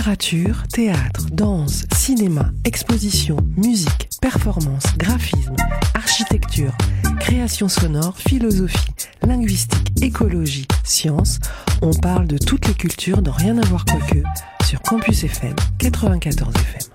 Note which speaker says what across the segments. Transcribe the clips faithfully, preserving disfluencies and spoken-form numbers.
Speaker 1: Littérature, théâtre, danse, cinéma, exposition, musique, performance, graphisme, architecture, création sonore, philosophie, linguistique, écologie, sciences. On parle de toutes les cultures dans Rien à voir quoique sur Campus F M quatre-vingt-quatorze F M.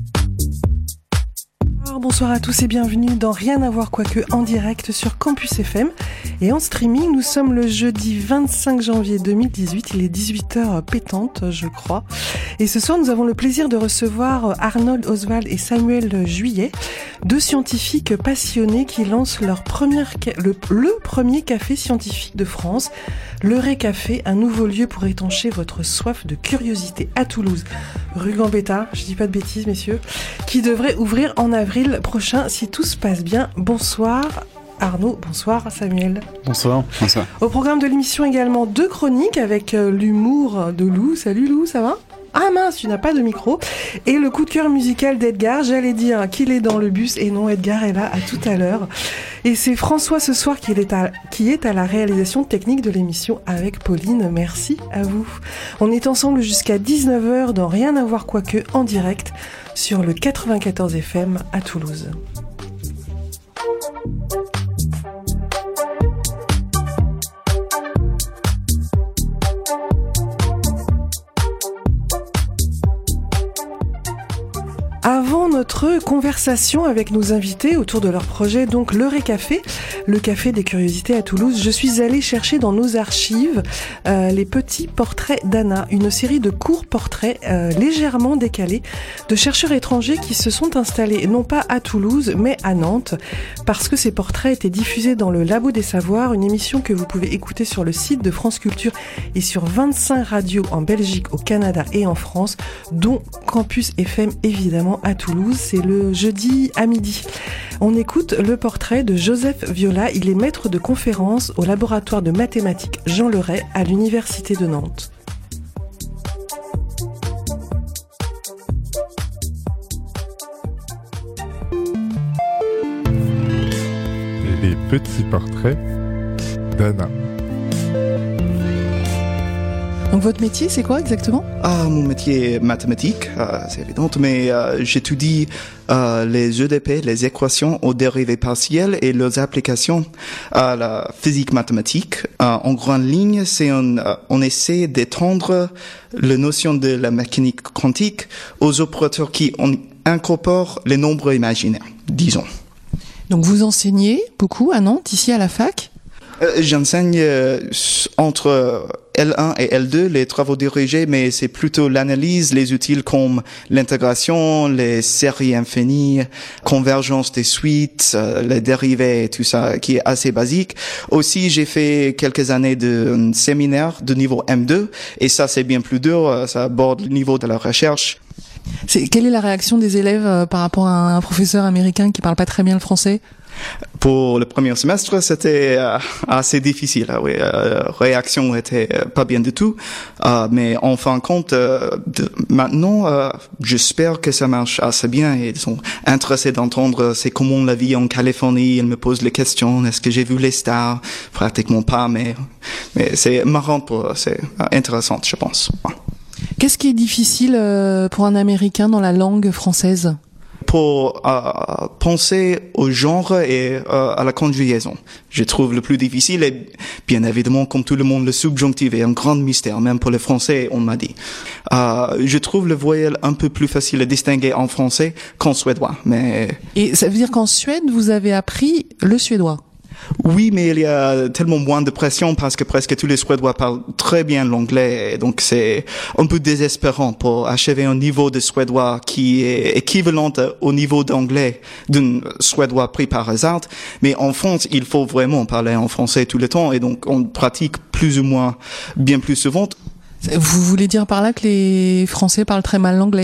Speaker 1: Bonsoir à tous et bienvenue dans Rien à voir quoique en direct sur Campus F M et en streaming. Nous sommes le jeudi vingt-cinq janvier deux mille dix-huit, il est dix-huit heures pétantes je crois, et ce soir nous avons le plaisir de recevoir Arnold Oswald et Samuel Juillet, deux scientifiques passionnés qui lancent leur première ca- le, le premier café scientifique de France, le Ré Café, un nouveau lieu pour étancher votre soif de curiosité à Toulouse, rue Gambetta, je dis pas de bêtises messieurs, qui devrait ouvrir en avril prochain si tout se passe bien. Bonsoir Arnaud, bonsoir Samuel.
Speaker 2: Bonsoir. Bonsoir.
Speaker 1: Au programme de l'émission également deux chroniques avec euh, l'humour de Lou. Salut Lou, ça va ? Ah mince, tu n'as pas de micro. Et le coup de cœur musical d'Edgar. J'allais dire qu'il est dans le bus et non, Edgar est là, à tout à l'heure. Et c'est François ce soir qui est à, qui est à la réalisation technique de l'émission avec Pauline. Merci à vous. On est ensemble jusqu'à dix-neuf heures dans Rien à voir quoique en direct sur le quatre-vingt-quatorze F M à Toulouse. Avant notre conversation avec nos invités autour de leur projet, donc le Ré Café, le café des curiosités à Toulouse, je suis allée chercher dans nos archives euh, les petits portraits d'Anna, une série de courts portraits euh, légèrement décalés de chercheurs étrangers qui se sont installés non pas à Toulouse mais à Nantes, parce que ces portraits étaient diffusés dans le Labo des Savoirs, une émission que vous pouvez écouter sur le site de France Culture et sur vingt-cinq radios en Belgique, au Canada et en France, dont Campus F M évidemment à Toulouse, c'est le jeudi à midi. On écoute le portrait de Joseph Viola, il est maître de conférence au laboratoire de mathématiques Jean Leray à l'université de Nantes.
Speaker 3: Les petits portraits d'Anna.
Speaker 1: Donc votre métier, c'est quoi exactement ?
Speaker 4: Ah, mon métier est mathématique, euh, c'est évident, mais euh, j'étudie euh, les E D P, les équations aux dérivées partielles et leurs applications à la physique mathématique. Euh, en grande ligne, c'est un, euh, on essaie d'étendre la notion de la mécanique quantique aux opérateurs qui on incorporent les nombres imaginaires, disons.
Speaker 1: Donc vous enseignez beaucoup à Nantes, ici à la fac ?
Speaker 4: Euh, j'enseigne euh, entre L un et L deux les travaux dirigés, mais c'est plutôt l'analyse, les outils comme l'intégration, les séries infinies, convergence des suites, euh, les dérivés et tout ça qui est assez basique. Aussi, j'ai fait quelques années de euh, séminaire de niveau M deux et ça c'est bien plus dur, ça aborde le niveau de la recherche.
Speaker 1: C'est, quelle est la réaction des élèves euh, par rapport à un professeur américain qui parle pas très bien le français ?
Speaker 4: Pour le premier semestre, c'était euh, assez difficile. Ah oui, euh, réaction était euh, pas bien du tout. Euh, mais en fin de compte, euh, de, maintenant, euh, j'espère que ça marche assez bien. Ils sont intéressés d'entendre c'est comment la vie en Californie. Ils me posent les questions. Est-ce que j'ai vu les stars? Pratiquement pas, mais mais c'est marrant, pour, c'est intéressant, je pense.
Speaker 1: Qu'est-ce qui est difficile euh, pour un Américain dans la langue française ?
Speaker 4: Pour euh, penser au genre et euh, à la conjugaison. Je trouve le plus difficile et bien évidemment, comme tout le monde, le subjonctif est un grand mystère, même pour les Français, on m'a dit. Euh, je trouve le voyelle un peu plus facile à distinguer en français qu'en suédois, mais...
Speaker 1: Et ça veut dire qu'en Suède, vous avez appris le suédois ?
Speaker 4: Oui, mais il y a tellement moins de pression parce que presque tous les Suédois parlent très bien l'anglais, et donc c'est un peu désespérant pour achever un niveau de suédois qui est équivalent au niveau d'anglais d'un Suédois pris par hasard. Mais en France, il faut vraiment parler en français tout le temps, et donc on pratique plus ou moins bien plus souvent.
Speaker 1: Vous voulez dire par là que les Français parlent très mal l'anglais ?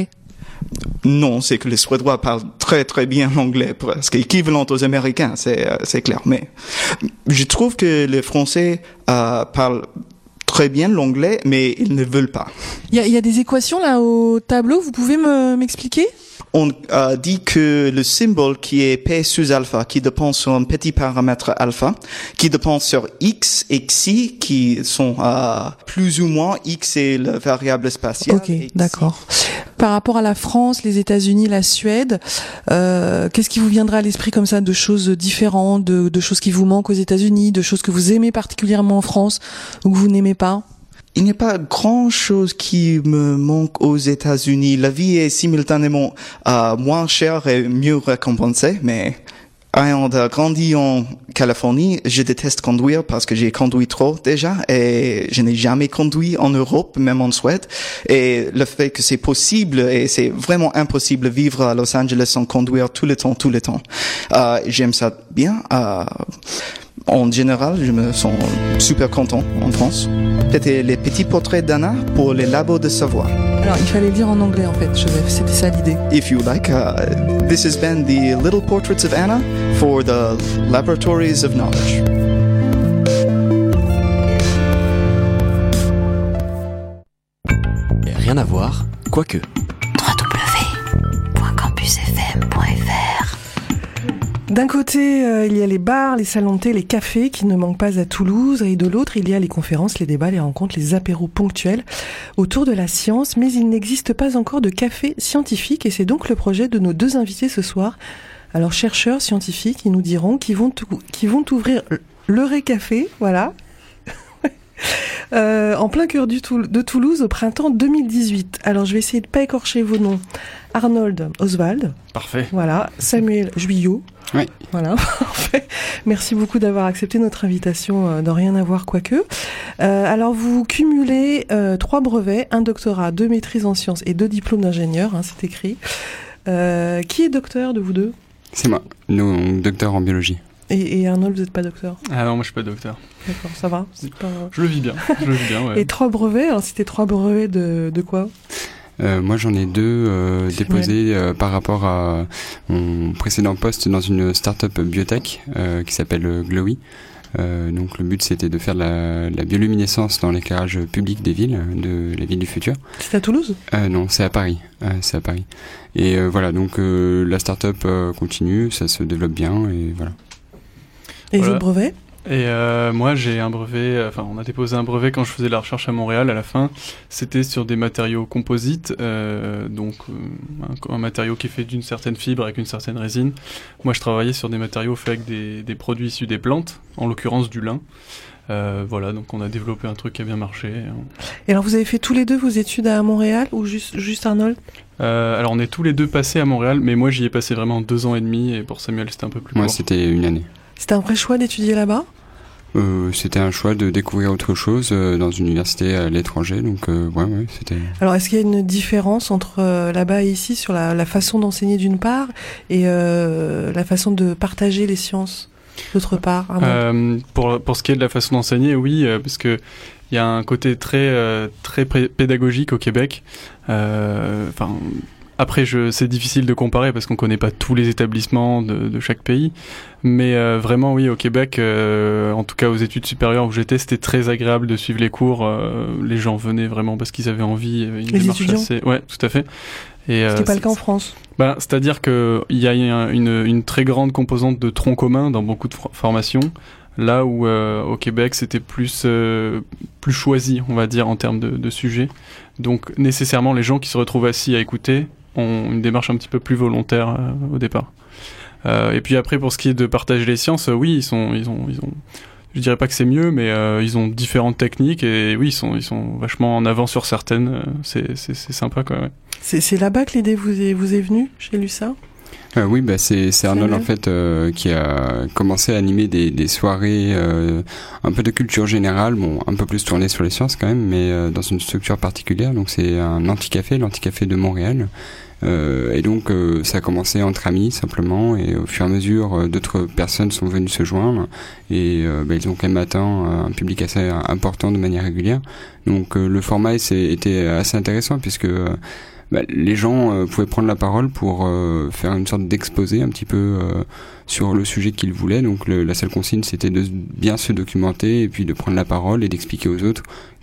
Speaker 4: Non, c'est que les Suédois parlent très très bien l'anglais, presque équivalent aux Américains, c'est c'est clair. Mais je trouve que les Français euh, parlent très bien l'anglais, mais ils ne veulent pas.
Speaker 1: Il y a, il y a des équations là au tableau, vous pouvez me, m'expliquer ?
Speaker 4: on euh, dit que le symbole qui est P sous alpha, qui dépend sur un petit paramètre alpha, qui dépend sur X et Xi, qui sont euh, plus ou moins, X est la variable spatiale.
Speaker 1: Ok, d'accord. Par rapport à la France, les États-Unis, la Suède, euh, qu'est-ce qui vous viendra à l'esprit comme ça de choses différentes, de, de choses qui vous manquent aux États-Unis, de choses que vous aimez particulièrement en France ou que vous n'aimez pas?
Speaker 4: Il n'y a pas grand-chose qui me manque aux États-Unis. La vie est simultanément euh, moins chère et mieux récompensée, mais ayant grandi en Californie, je déteste conduire parce que j'ai conduit trop déjà et je n'ai jamais conduit en Europe, même en Suède. Et le fait que c'est possible et c'est vraiment impossible de vivre à Los Angeles sans conduire tout le temps, tout le temps. Euh, j'aime ça bien. Euh, en général, je me sens super content en France. C'était les petits portraits d'Anna pour les labos de savoir.
Speaker 1: Alors, il fallait le dire en anglais en fait, Joseph, c'était ça l'idée.
Speaker 4: If you like, uh, this has been the Little Portraits of Anna for the Laboratories of Knowledge.
Speaker 2: Rien à voir, quoique.
Speaker 5: w w w point campus f m point f r.
Speaker 1: D'un côté, euh, il y a les bars, les salons de thé, les cafés qui ne manquent pas à Toulouse, et de l'autre, il y a les conférences, les débats, les rencontres, les apéros ponctuels autour de la science, mais il n'existe pas encore de café scientifique, et c'est donc le projet de nos deux invités ce soir. Alors, chercheurs scientifiques, ils nous diront qu'ils vont, qu'ils vont ouvrir le Ré-Café, voilà, euh, en plein cœur du Toul- de Toulouse au printemps deux mille dix-huit. Alors, je vais essayer de pas écorcher vos noms. Arnold Oswald.
Speaker 6: Parfait.
Speaker 1: Voilà. Samuel Juillot.
Speaker 6: Oui.
Speaker 1: Voilà, parfait. Merci beaucoup d'avoir accepté notre invitation euh, dans Rien à voir quoique. Euh, alors vous cumulez euh, trois brevets, un doctorat, deux maîtrises en sciences et deux diplômes d'ingénieur, hein, c'est écrit. Euh, qui est docteur de vous deux ?
Speaker 6: C'est moi, nous, docteur en biologie.
Speaker 1: Et, et Arnold, vous n'êtes pas docteur ?
Speaker 7: Ah non, moi je suis pas docteur.
Speaker 1: D'accord, ça va c'est pas...
Speaker 7: Je le vis bien, je le vis bien, ouais.
Speaker 1: Et trois brevets, alors c'était trois brevets de, de quoi ?
Speaker 6: Euh, moi j'en ai deux euh, déposés euh, par rapport à mon précédent poste dans une start-up biotech euh, qui s'appelle euh, Glowy. Euh, donc le but c'était de faire de la, la bioluminescence dans l'éclairage public des villes, de la ville du futur.
Speaker 1: C'est à Toulouse ?
Speaker 6: euh, Non, c'est à Paris. Euh, c'est à Paris. Et euh, voilà, donc euh, la start-up euh, continue, ça se développe bien et voilà.
Speaker 1: Et
Speaker 7: Voilà.
Speaker 1: les autres brevets ?
Speaker 7: Et euh, moi j'ai un brevet, enfin on a déposé un brevet quand je faisais la recherche à Montréal à la fin, c'était sur des matériaux composites, euh, donc euh, un, un matériau qui est fait d'une certaine fibre avec une certaine résine. Moi je travaillais sur des matériaux faits avec des, des produits issus des plantes, en l'occurrence du lin. Euh, voilà, donc on a développé un truc qui a bien marché.
Speaker 1: Et alors vous avez fait tous les deux vos études à Montréal ou juste, juste Arnold ?
Speaker 7: Euh, alors on est tous les deux passés à Montréal, mais moi j'y ai passé vraiment deux ans et demi et pour Samuel c'était un peu plus
Speaker 6: Moi
Speaker 7: court.
Speaker 6: c'était une année.
Speaker 1: C'était un vrai choix d'étudier là-bas ?
Speaker 6: Euh, c'était un choix de découvrir autre chose euh, dans une université à l'étranger, donc euh, ouais, ouais, c'était...
Speaker 1: Alors, est-ce qu'il y a une différence entre euh, là-bas et ici sur la, la façon d'enseigner d'une part et euh, la façon de partager les sciences d'autre part ?
Speaker 7: euh, pour, pour ce qui est de la façon d'enseigner, oui, euh, parce que il y a un côté très, euh, très pré- pédagogique au Québec. Euh, enfin... Après, je, c'est difficile de comparer parce qu'on connaît pas tous les établissements de, de chaque pays, mais euh, vraiment, oui, au Québec, euh, en tout cas aux études supérieures où j'étais, c'était très agréable de suivre les cours. Euh, les gens venaient vraiment parce qu'ils avaient envie. Une
Speaker 1: les
Speaker 7: démarche
Speaker 1: étudiants
Speaker 7: assez... Ouais, tout à fait. Et,
Speaker 1: Ce qui n'est
Speaker 7: euh,
Speaker 1: pas le cas en France.
Speaker 7: Ben, c'est-à-dire que il y a une, une très grande composante de tronc commun dans beaucoup de for- formations. Là où euh, au Québec c'était plus euh, plus choisi, on va dire, en termes de, de sujets. Donc nécessairement les gens qui se retrouvent assis à écouter ont une démarche un petit peu plus volontaire euh, au départ. Euh, et puis après pour ce qui est de partager les sciences, euh, oui ils sont ils ont ils ont je dirais pas que c'est mieux, mais euh, ils ont différentes techniques et oui ils sont ils sont vachement en avant sur certaines. Euh, c'est c'est c'est sympa quoi. Ouais.
Speaker 1: C'est c'est là-bas que l'idée vous est vous est venue. J'ai lu ça.
Speaker 6: Euh, oui, bah c'est c'est Arnold en fait euh, qui a commencé à animer des des soirées euh, un peu de culture générale, bon un peu plus tournées sur les sciences quand même, mais euh, dans une structure particulière. Donc c'est un anti-café, l'anti-café de Montréal. Euh, et donc euh, ça a commencé entre amis simplement, et au fur et à mesure euh, d'autres personnes sont venues se joindre et euh, bah, ils ont quand même atteint euh, un public assez important de manière régulière. Donc euh, le format c'est, était assez intéressant puisque euh, bah, les gens euh, pouvaient prendre la parole pour euh, faire une sorte d'exposé un petit peu euh, sur le sujet qu'ils voulaient. Donc le, la seule consigne c'était de bien se documenter et puis de prendre la parole et d'expliquer aux autres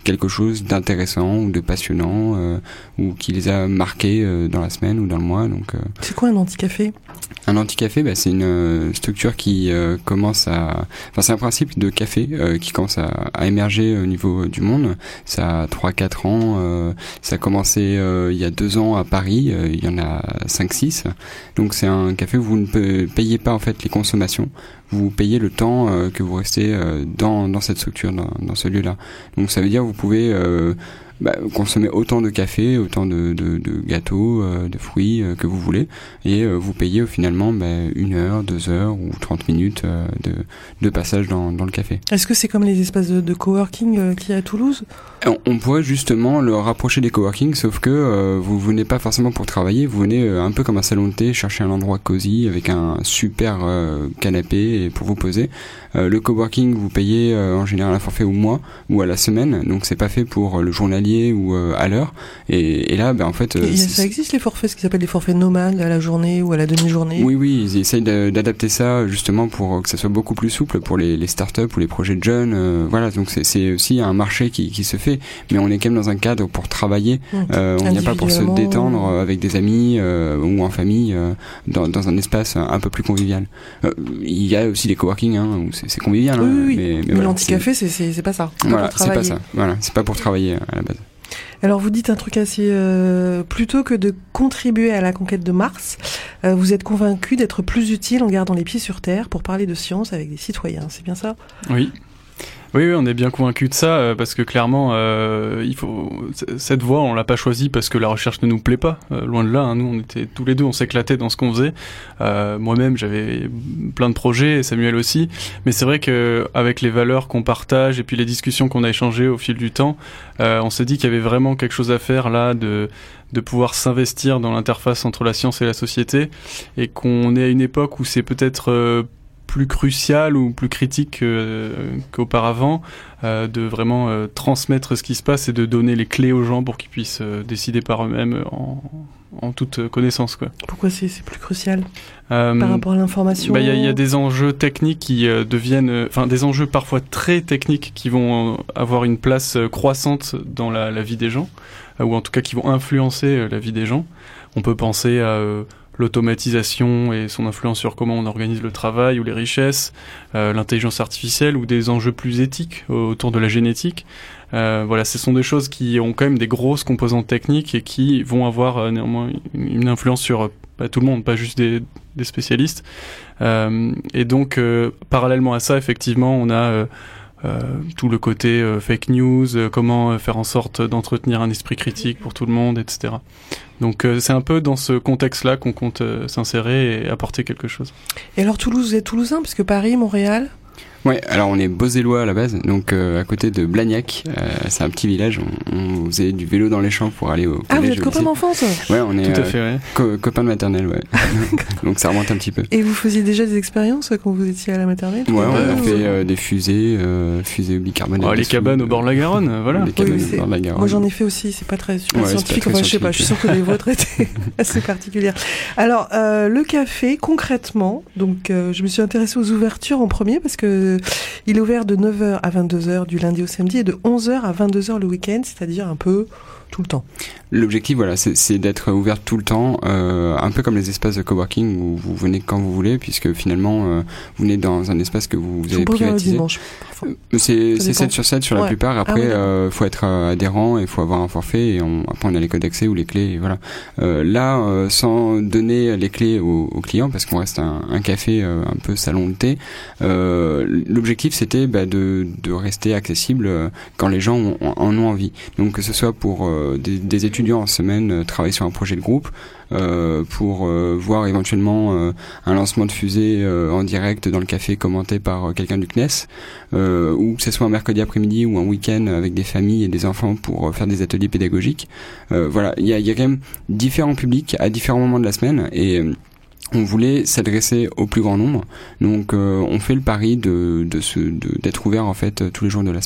Speaker 6: quelque chose d'intéressant ou de passionnant euh, ou qui les a marqués euh, dans la semaine ou dans le mois. Donc, euh,
Speaker 1: c'est quoi un anti-café ?
Speaker 6: Un anti-café, bah, c'est une euh, structure qui euh, commence à... Enfin, c'est un principe de café euh, qui commence à, à émerger au niveau du monde. Ça a trois quatre ans. Euh, ça a commencé euh, il y a deux ans à Paris. Euh, il y en a cinq six. Donc, c'est un café où vous ne payez pas en fait les consommations. Vous payez le temps euh, que vous restez euh, dans, dans cette structure, dans, dans ce lieu-là. Donc, ça veut dire que vous pouvez... Euh, Bah, consommer autant de café, autant de, de, de gâteaux, euh, de fruits euh, que vous voulez, et euh, vous payez euh, finalement bah, une heure, deux heures ou trente minutes euh, de, de passage dans, dans le café.
Speaker 1: Est-ce que c'est comme les espaces de, de coworking euh, qu'il y a à Toulouse ?
Speaker 6: on, on pourrait justement le rapprocher des coworking, sauf que euh, vous venez pas forcément pour travailler, vous venez euh, un peu comme un salon de thé, chercher un endroit cosy avec un super euh, canapé pour vous poser. Euh, le coworking, vous payez euh, en général un forfait au mois ou à la semaine, donc c'est pas fait pour euh, le journalier ou euh, à l'heure. Et, et là, ben en fait,
Speaker 1: euh, ça existe les forfaits, ce qu'ils appellent les forfaits nomades à la journée ou à la demi-journée.
Speaker 6: Oui, oui, ils essayent d'adapter ça justement pour que ça soit beaucoup plus souple pour les, les startups ou les projets de jeunes. Euh, voilà, donc c'est, c'est aussi un marché qui, qui se fait, mais on est quand même dans un cadre pour travailler. Mmh. Euh, on n'y a pas pour se détendre avec des amis euh, ou en famille euh, dans, dans un espace un peu plus convivial. Euh, il y a aussi des coworking hein, où c'est, c'est convivial.
Speaker 1: Oui,
Speaker 6: hein,
Speaker 1: oui,
Speaker 6: mais, mais,
Speaker 1: mais
Speaker 6: voilà,
Speaker 1: l'anti-café, c'est, c'est, c'est pas ça. C'est
Speaker 6: voilà,
Speaker 1: pas
Speaker 6: c'est pas ça. Voilà, c'est pas pour travailler à la base.
Speaker 1: Alors vous dites un truc assez... Euh, plutôt que de contribuer à la conquête de Mars, euh, vous êtes convaincu d'être plus utile en gardant les pieds sur terre pour parler de science avec des citoyens, c'est bien ça ?
Speaker 7: Oui. Oui, oui, on est bien convaincu de ça euh, parce que clairement, euh, il faut cette voie, on l'a pas choisie parce que la recherche ne nous plaît pas. Euh, loin de là, hein, nous, on était tous les deux, on s'éclatait dans ce qu'on faisait. Euh, moi-même, j'avais plein de projets, et Samuel aussi. Mais c'est vrai que avec les valeurs qu'on partage et puis les discussions qu'on a échangées au fil du temps, euh, on s'est dit qu'il y avait vraiment quelque chose à faire là, de de pouvoir s'investir dans l'interface entre la science et la société, et qu'on est à une époque où c'est peut-être euh, plus crucial ou plus critique euh, qu'auparavant, euh, de vraiment euh, transmettre ce qui se passe et de donner les clés aux gens pour qu'ils puissent euh, décider par eux-mêmes en, en toute connaissance, quoi.
Speaker 1: Pourquoi c'est, c'est plus crucial
Speaker 7: euh,
Speaker 1: par rapport à l'information ?
Speaker 7: Bah, y a, y a des enjeux techniques qui euh, deviennent, enfin euh, des enjeux parfois très techniques qui vont euh, avoir une place euh, croissante dans la, la vie des gens, euh, ou en tout cas qui vont influencer euh, la vie des gens. On peut penser à euh, l'automatisation et son influence sur comment on organise le travail ou les richesses, euh, l'intelligence artificielle ou des enjeux plus éthiques autour de la génétique. Euh, voilà, ce sont des choses qui ont quand même des grosses composantes techniques et qui vont avoir euh, néanmoins une influence sur euh, pas tout le monde, pas juste des, des spécialistes. Euh, et donc, euh, parallèlement à ça, effectivement, on a euh, Euh, tout le côté euh, fake news, euh, comment euh, faire en sorte d'entretenir un esprit critique pour tout le monde, et cetera. Donc euh, c'est un peu dans ce contexte-là qu'on compte euh, s'insérer et apporter quelque chose.
Speaker 1: Et alors Toulouse, vous êtes toulousain, parce que Paris, Montréal ?
Speaker 6: Ouais, alors on est Beauzélois à la base, donc euh, à côté de Blagnac, euh, c'est un petit village, on, on faisait du vélo dans les champs pour aller au collège.
Speaker 1: Ah, vous êtes copains d'enfance ?
Speaker 6: Ouais, on est
Speaker 7: Tout à fait, ouais.
Speaker 6: co- copains de maternelle, ouais. Donc ça remonte un petit peu.
Speaker 1: Et vous faisiez déjà des expériences quand vous étiez à la maternelle ?
Speaker 6: Ouais, on a
Speaker 1: ou...
Speaker 6: fait euh, des fusées, euh, fusées bicarbonate.
Speaker 7: Oh, les cabanes au bord de la Garonne, voilà.
Speaker 6: Les cabanes
Speaker 1: oui,
Speaker 6: au bord de la Garonne.
Speaker 1: Moi j'en ai fait aussi, c'est pas très super
Speaker 6: ouais,
Speaker 1: scientifique,
Speaker 6: pas très
Speaker 1: enfin je sais pas, je suis sûre que les vôtres étaient assez particulières. Alors, euh, le café, concrètement, donc euh, je me suis intéressée aux ouvertures en premier parce que il est ouvert de neuf heures à vingt-deux heures du lundi au samedi et de onze heures à vingt-deux heures le week-end, c'est-à-dire un peu tout le temps.
Speaker 6: L'objectif, voilà, c'est, c'est d'être ouvert tout le temps, euh, un peu comme les espaces de coworking où vous venez quand vous voulez, puisque finalement, euh, vous venez dans un espace que vous, vous avez privatisé.
Speaker 1: Dimanche, parfois.
Speaker 6: C'est, c'est sept sur sept sur
Speaker 1: ouais.
Speaker 6: la plupart. Après, il
Speaker 1: ah, oui.
Speaker 6: euh, faut être adhérent et il faut avoir un forfait. Et on, après, on a les codes d'accès ou les clés. Et voilà. Euh, là, euh, sans donner les clés aux, aux clients, parce qu'on reste un, un café euh, un peu salon de thé, euh, l'objectif, c'était bah, de, de rester accessible euh, quand les gens ont, en ont envie. Donc, que ce soit pour euh, des, des étudiants en semaine euh, travailler sur un projet de groupe, euh, pour euh, voir éventuellement euh, un lancement de fusée euh, en direct dans le café commenté par euh, quelqu'un du C N E S, euh, ou que ce soit un mercredi après-midi ou un week-end avec des familles et des enfants pour euh, faire des ateliers pédagogiques. Euh, voilà, il y a, y a quand même différents publics à différents moments de la semaine et euh, on voulait s'adresser au plus grand nombre. Donc euh, on fait le pari de, de, se, de d'être ouvert en fait tous les jours de la semaine. Ouais.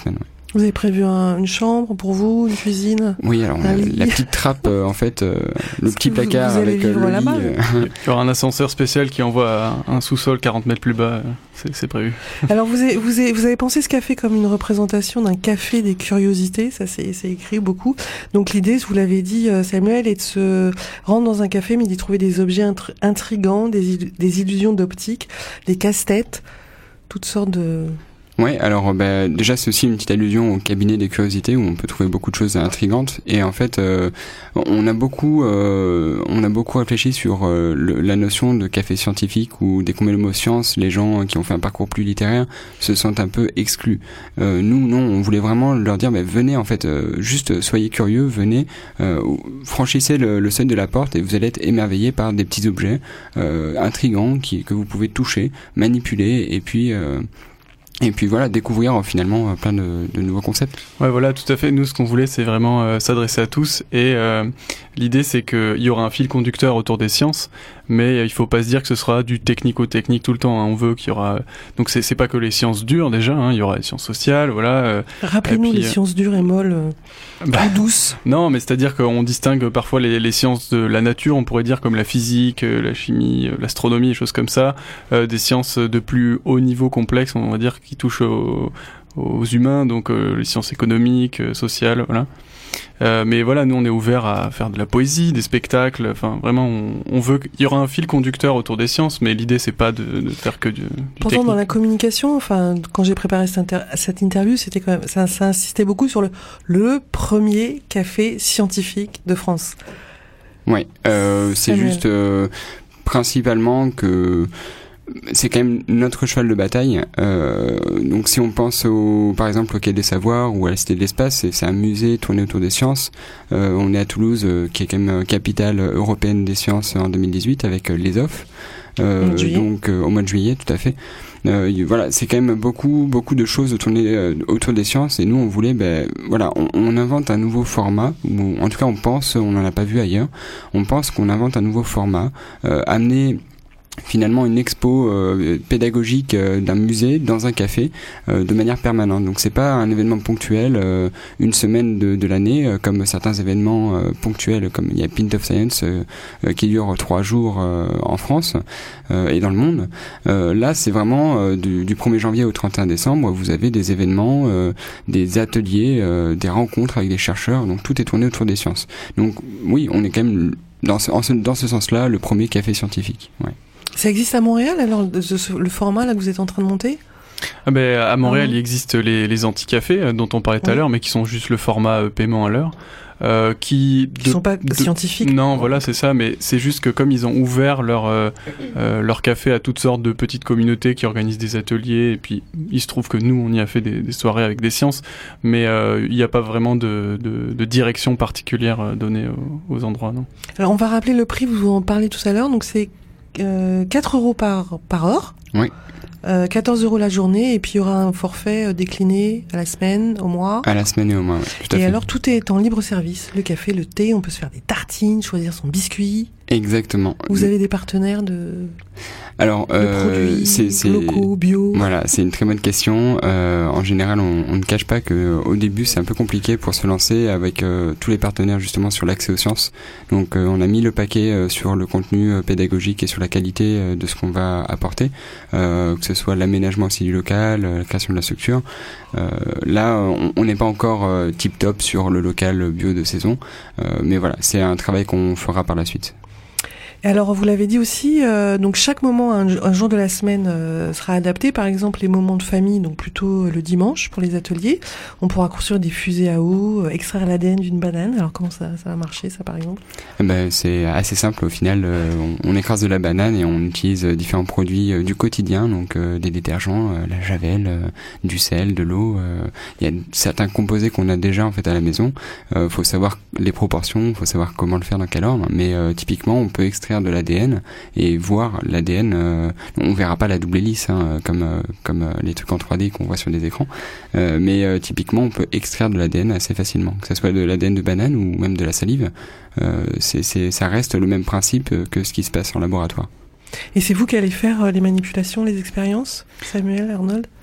Speaker 1: Vous avez prévu un, une chambre pour vous, une cuisine?
Speaker 6: Oui, alors la, la petite trappe, euh, en fait, euh, le petit placard
Speaker 1: vous, vous
Speaker 6: avec euh, le
Speaker 1: là-bas,
Speaker 6: lit. Euh...
Speaker 7: Il y aura un ascenseur spécial qui envoie un, un sous-sol quarante mètres plus bas, c'est, c'est prévu.
Speaker 1: Alors vous avez, vous, avez, vous avez pensé ce café comme une représentation d'un café des curiosités, ça c'est, c'est écrit beaucoup. Donc l'idée, vous l'avez dit Samuel, est de se rendre dans un café mais d'y trouver des objets intri- intrigants, des, des illusions d'optique, des casse-têtes, toutes sortes de...
Speaker 6: Ouais, alors bah, déjà c'est aussi une petite allusion au cabinet des curiosités où on peut trouver beaucoup de choses intrigantes et en fait euh, on a beaucoup euh, on a beaucoup réfléchi sur euh, le, la notion de café scientifique où dès qu'on met le mot science, les gens qui ont fait un parcours plus littéraire se sentent un peu exclus. Euh, nous non, on voulait vraiment leur dire bah, venez en fait, euh, juste soyez curieux, venez, euh, franchissez le, le seuil de la porte et vous allez être émerveillés par des petits objets euh, intrigants qui que vous pouvez toucher, manipuler et puis euh, Et puis voilà, découvrir euh, finalement euh, plein de, de nouveaux concepts.
Speaker 7: Ouais, voilà, tout à fait. Nous, ce qu'on voulait, c'est vraiment euh, s'adresser à tous. Et euh, l'idée, c'est qu'il y aura un fil conducteur autour des sciences, mais il faut pas se dire que ce sera du technico-technique tout le temps. Hein. On veut qu'il y aura... Donc c'est, c'est pas que les sciences dures déjà, hein. Il y aura les sciences sociales, voilà. Euh,
Speaker 1: Rappelez-nous
Speaker 7: puis,
Speaker 1: les
Speaker 7: euh...
Speaker 1: sciences dures et molles, euh,
Speaker 7: bah,
Speaker 1: douces.
Speaker 7: Non, mais c'est-à-dire qu'on distingue parfois les, les sciences de la nature, on pourrait dire comme la physique, la chimie, l'astronomie, des choses comme ça, euh, des sciences de plus haut niveau complexe, on va dire, qui touchent au, aux humains, donc euh, les sciences économiques, euh, sociales, voilà. Euh, mais voilà, nous on est ouvert à faire de la poésie, des spectacles, enfin vraiment on, on veut qu'il y aura un fil conducteur autour des sciences, mais l'idée c'est pas de, de faire que du, du
Speaker 1: Pourtant
Speaker 7: technique.
Speaker 1: Dans la communication, enfin quand j'ai préparé cette, inter- cette interview, c'était quand même ça, ça insistait beaucoup sur le le premier café scientifique de France.
Speaker 6: Ouais, euh, c'est
Speaker 1: Samuel.
Speaker 6: juste euh, principalement que c'est quand même notre cheval de bataille. Euh, donc si on pense au, par exemple au Quai des Savoirs ou à la Cité de l'Espace, c'est, c'est un musée tourné autour des sciences. Euh, on est à Toulouse, euh, qui est quand même capitale européenne des sciences en deux mille dix-huit avec euh, l'E S O F. Euh, donc euh, au mois de juillet, tout à fait. Euh, voilà, c'est quand même beaucoup, beaucoup de choses tournées euh, autour des sciences. Et nous, on voulait, ben voilà, on, on invente un nouveau format. Ou en tout cas, on pense, on n'en a pas vu ailleurs. On pense qu'on invente un nouveau format, euh, amener finalement une expo euh, pédagogique euh, d'un musée dans un café euh, de manière permanente. Donc c'est pas un événement ponctuel euh, une semaine de, de l'année euh, comme certains événements euh, ponctuels comme il y a Pint of Science euh, euh, qui dure trois jours euh, en France euh, et dans le monde. Euh, là c'est vraiment euh, du, du premier janvier au trente et un décembre, vous avez des événements, euh, des ateliers, euh, des rencontres avec des chercheurs, donc tout est tourné autour des sciences. Donc oui, on est quand même dans ce, en ce, dans ce sens-là le premier café scientifique. Ouais.
Speaker 1: Ça existe à Montréal, alors, de ce, le format là que vous êtes en train de monter?
Speaker 7: Ah ben, à Montréal,
Speaker 1: ah.
Speaker 7: il existe les, les anti-cafés euh, dont on parlait tout oui. à l'heure, mais qui sont juste le format euh, paiement à l'heure. Euh, qui
Speaker 1: Qui de, sont pas
Speaker 7: de,
Speaker 1: scientifiques.
Speaker 7: Non, voilà, c'est ça, mais c'est juste que comme ils ont ouvert leur, euh, euh, leur café à toutes sortes de petites communautés qui organisent des ateliers, et puis il se trouve que nous, on y a fait des, des soirées avec des sciences, mais euh, il n'y a pas vraiment de, de, de direction particulière donnée aux, aux endroits, non.
Speaker 1: Alors, on va rappeler le prix, vous en parlez tout à l'heure, donc c'est Euh, quatre euros par, par heure,
Speaker 6: oui.
Speaker 1: euh, quatorze euros la journée, et puis il y aura un forfait euh, décliné à la semaine, au mois.
Speaker 6: À la semaine et au mois, oui, tout à
Speaker 1: et
Speaker 6: fait.
Speaker 1: alors tout est en libre service, le café, le thé, on peut se faire des tartines, choisir son biscuit.
Speaker 6: Exactement.
Speaker 1: Vous avez des partenaires de...
Speaker 6: Alors,
Speaker 1: de
Speaker 6: euh,
Speaker 1: produits
Speaker 6: c'est, c'est
Speaker 1: locaux, bio.
Speaker 6: Voilà, c'est une très bonne question. Euh, en général, on, on ne cache pas que au début, c'est un peu compliqué pour se lancer avec euh, tous les partenaires justement sur l'accès aux sciences. Donc, euh, on a mis le paquet euh, sur le contenu euh, pédagogique et sur la qualité euh, de ce qu'on va apporter, euh, que ce soit l'aménagement aussi du local, euh, la création de la structure. Euh, là, on n'est pas encore euh, tip top sur le local bio de saison, euh, mais voilà, c'est un travail qu'on fera par la suite.
Speaker 1: Et alors, vous l'avez dit aussi, euh, donc chaque moment, un, un jour de la semaine euh, sera adapté. Par exemple, les moments de famille, donc plutôt le dimanche pour les ateliers. On pourra construire des fusées à eau, euh, extraire l'A D N d'une banane. Alors, comment ça, ça va marcher, ça, par exemple?
Speaker 6: Ben, c'est assez simple. Au final, euh, on, on écrase de la banane et on utilise euh, différents produits euh, du quotidien, donc euh, des détergents, euh, la javel, euh, du sel, de l'eau. Il euh, y a certains composés qu'on a déjà en fait à la maison. Euh, faut savoir les proportions, faut savoir comment le faire, dans quel ordre. Mais euh, typiquement, on peut extraire de l'A D N et voir l'A D N. Euh, on verra pas la double hélice hein, comme euh, comme euh, les trucs en trois D qu'on voit sur des écrans, euh, mais euh, typiquement on peut extraire de l'A D N assez facilement, que ça soit de l'A D N de banane ou même de la salive. Euh, c'est, c'est, ça reste le même principe que ce qui se passe en laboratoire.
Speaker 1: Et c'est vous qui allez faire les manipulations, les expériences, Samuel, Arnold?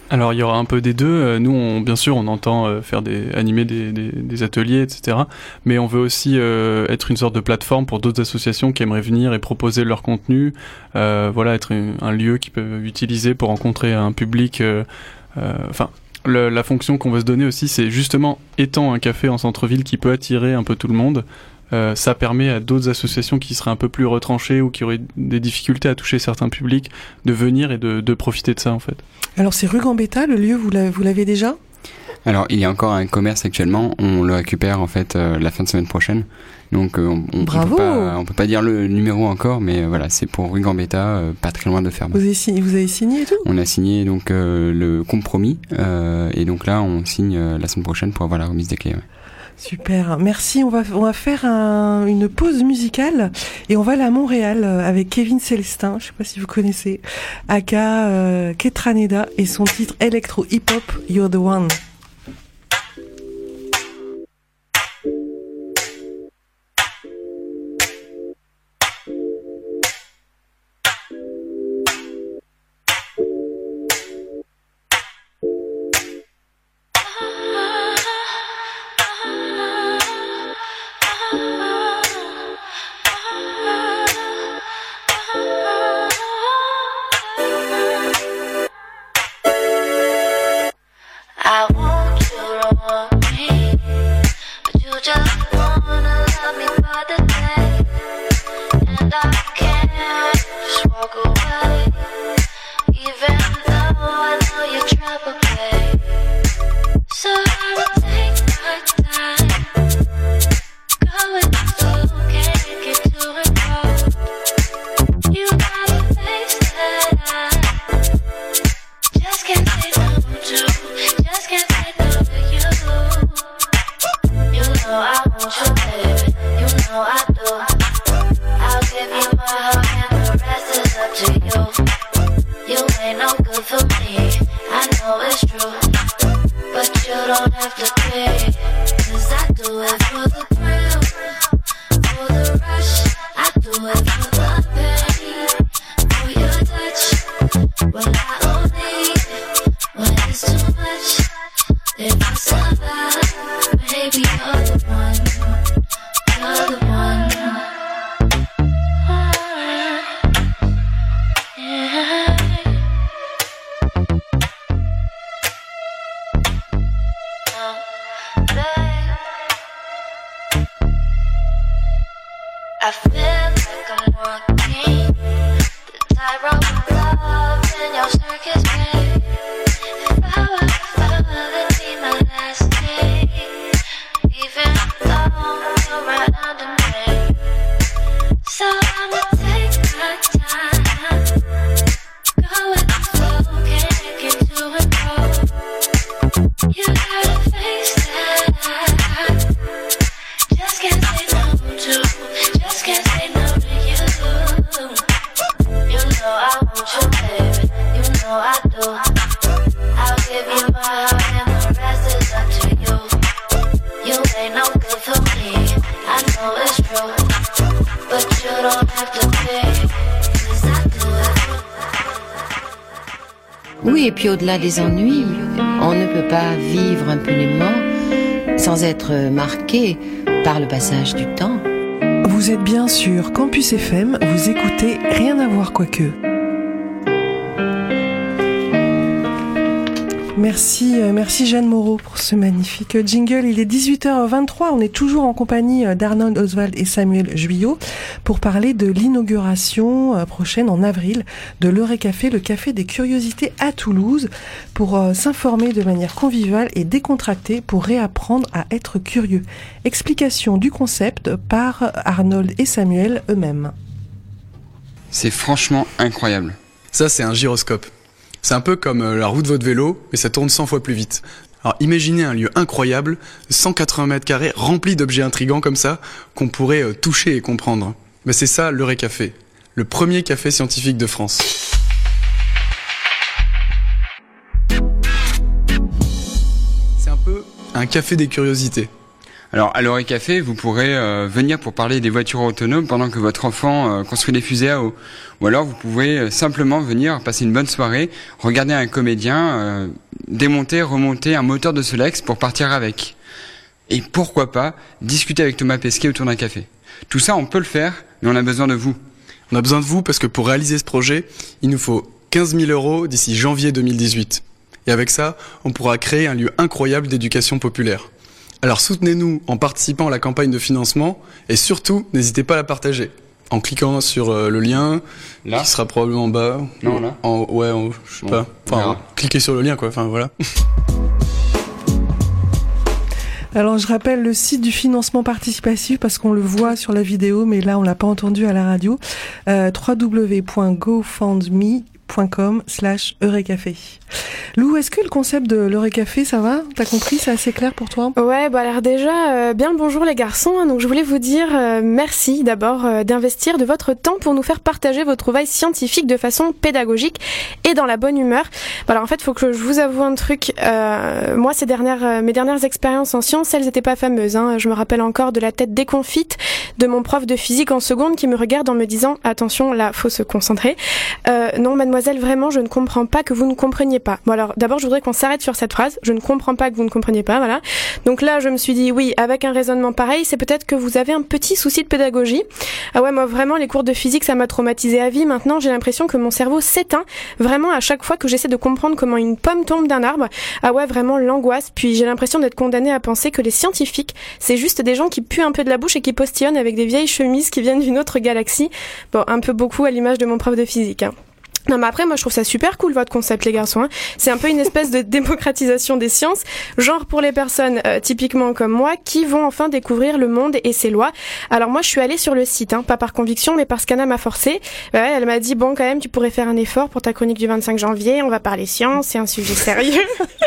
Speaker 7: Alors il y aura un peu des deux. Nous, on, bien sûr, on entend euh, faire des animer des, des, des ateliers, et cetera. Mais on veut aussi euh, être une sorte de plateforme pour d'autres associations qui aimeraient venir et proposer leur contenu. Euh, voilà, être un, un lieu qu'ils peuvent utiliser pour rencontrer un public. Euh, euh, enfin, le, la fonction qu'on veut se donner aussi, c'est justement étant un café en centre-ville qui peut attirer un peu tout le monde. Euh, ça permet à d'autres associations qui seraient un peu plus retranchées ou qui auraient des difficultés à toucher certains publics de venir et de, de profiter de ça en fait. Alors c'est rue Gambetta, le lieu, vous l'avez, vous l'avez déjà ?
Speaker 6: Alors il y a encore un commerce actuellement, on le récupère en fait euh, la fin de semaine prochaine. Donc euh, on, on,
Speaker 1: Bravo.
Speaker 6: on peut pas, on peut pas dire le numéro encore, mais euh, voilà, c'est pour rue Gambetta, euh, pas très loin de Fermat.
Speaker 1: Vous avez signé, vous avez signé et tout ?
Speaker 6: On a signé donc euh, le compromis euh, et donc là on signe euh, la semaine prochaine pour avoir la remise des clés. Ouais.
Speaker 1: Super, merci. On va, on va faire un, une pause musicale et on va aller à Montréal avec Kevin Célestin, je sais pas si vous connaissez, aka euh, Ketraneda et son titre Electro Hip Hop, You're the One.
Speaker 2: Oui, et puis au-delà des ennuis, on ne peut pas vivre impunément sans être marqué par le passage du temps.
Speaker 1: Vous êtes bien sur Campus F M, vous écoutez Rien à voir quoique. Merci, merci Jeanne Moreau pour ce magnifique jingle. Il est dix-huit heures vingt-trois, on est toujours en compagnie d'Arnold Oswald et Samuel Juillot pour parler de l'inauguration prochaine en avril de l'Eurécafé, le café des curiosités à Toulouse, pour s'informer de manière conviviale et décontractée pour réapprendre à être curieux. Explication du concept par Arnold et Samuel eux-mêmes.
Speaker 6: C'est franchement incroyable.
Speaker 8: Ça, c'est un gyroscope. C'est un peu comme la roue de votre vélo, mais ça tourne cent fois plus vite. Alors imaginez un lieu incroyable, cent quatre-vingts mètres carrés, rempli d'objets intrigants comme ça, qu'on pourrait euh, toucher et comprendre. Mais c'est ça l'Eurécafé, le premier café scientifique de France. C'est un peu un café des curiosités.
Speaker 6: Alors, à l'Oré Café, vous pourrez euh, venir pour parler des voitures autonomes pendant que votre enfant euh, construit des fusées à eau. Ou alors, vous pouvez euh, simplement venir passer une bonne soirée, regarder un comédien euh, démonter, remonter un moteur de Solex pour partir avec. Et pourquoi pas discuter avec Thomas Pesquet autour d'un café. Tout ça, on peut le faire, mais on a besoin de vous.
Speaker 8: On a besoin de vous parce que pour réaliser ce projet, il nous faut quinze mille euros d'ici janvier deux mille dix-huit. Et avec ça, on pourra créer un lieu incroyable d'éducation populaire. Alors soutenez-nous en participant à la campagne de financement et surtout, n'hésitez pas à la partager. En cliquant sur euh, le lien, là, qui sera probablement en bas.
Speaker 6: Non, là.
Speaker 8: En, ouais, en, je sais bon, pas. Enfin, cliquez sur le lien, quoi. Enfin, voilà.
Speaker 1: Alors, je rappelle le site du financement participatif parce qu'on le voit sur la vidéo, mais là, on l'a pas entendu à la radio. Euh, w w w point gofundme point com slash Eurécafé. Lou, est-ce que le concept de l'Eurécafé, ça va? T'as compris? C'est assez clair pour toi?
Speaker 9: Ouais, bah alors déjà, euh, bien le bonjour les garçons. Hein, donc je voulais vous dire euh, merci d'abord euh, d'investir de votre temps pour nous faire partager vos trouvailles scientifiques de façon pédagogique et dans la bonne humeur. Bah alors en fait, faut que je vous avoue un truc. Euh, moi, ces dernières, euh, mes dernières expériences en sciences, elles étaient pas fameuses. Hein. Je me rappelle encore de la tête déconfite de mon prof de physique en seconde qui me regarde en me disant attention, là, faut se concentrer. Euh, non, mademoiselle, vraiment, je ne comprends pas que vous ne compreniez pas. Bon alors, d'abord, je voudrais qu'on s'arrête sur cette phrase. Je ne comprends pas que vous ne compreniez pas, voilà. Donc là, je me suis dit, oui, avec un raisonnement pareil, c'est peut-être que vous avez un petit souci de pédagogie. Ah ouais, moi, vraiment, les cours de physique, ça m'a traumatisé à vie. Maintenant, j'ai l'impression que mon cerveau s'éteint vraiment à chaque fois que j'essaie de comprendre comment une pomme tombe d'un arbre. Ah ouais, vraiment, l'angoisse. Puis j'ai l'impression d'être condamnée à penser que les scientifiques, c'est juste des gens qui puent un peu de la bouche et qui postillonnent avec des vieilles chemises qui viennent d'une autre galaxie. Bon, un peu beaucoup à l'image de mon prof de physique, hein. Non mais après moi je trouve ça super cool votre concept les garçons, hein. C'est un peu une espèce de démocratisation des sciences, genre pour les personnes euh, typiquement comme moi qui vont enfin découvrir le monde et ses lois. Alors moi je suis allée sur le site, hein, pas par conviction mais parce qu'Anna m'a forcée. Ouais, elle m'a dit bon quand même tu pourrais faire un effort pour ta chronique du vingt-cinq janvier, on va parler science, c'est un sujet sérieux.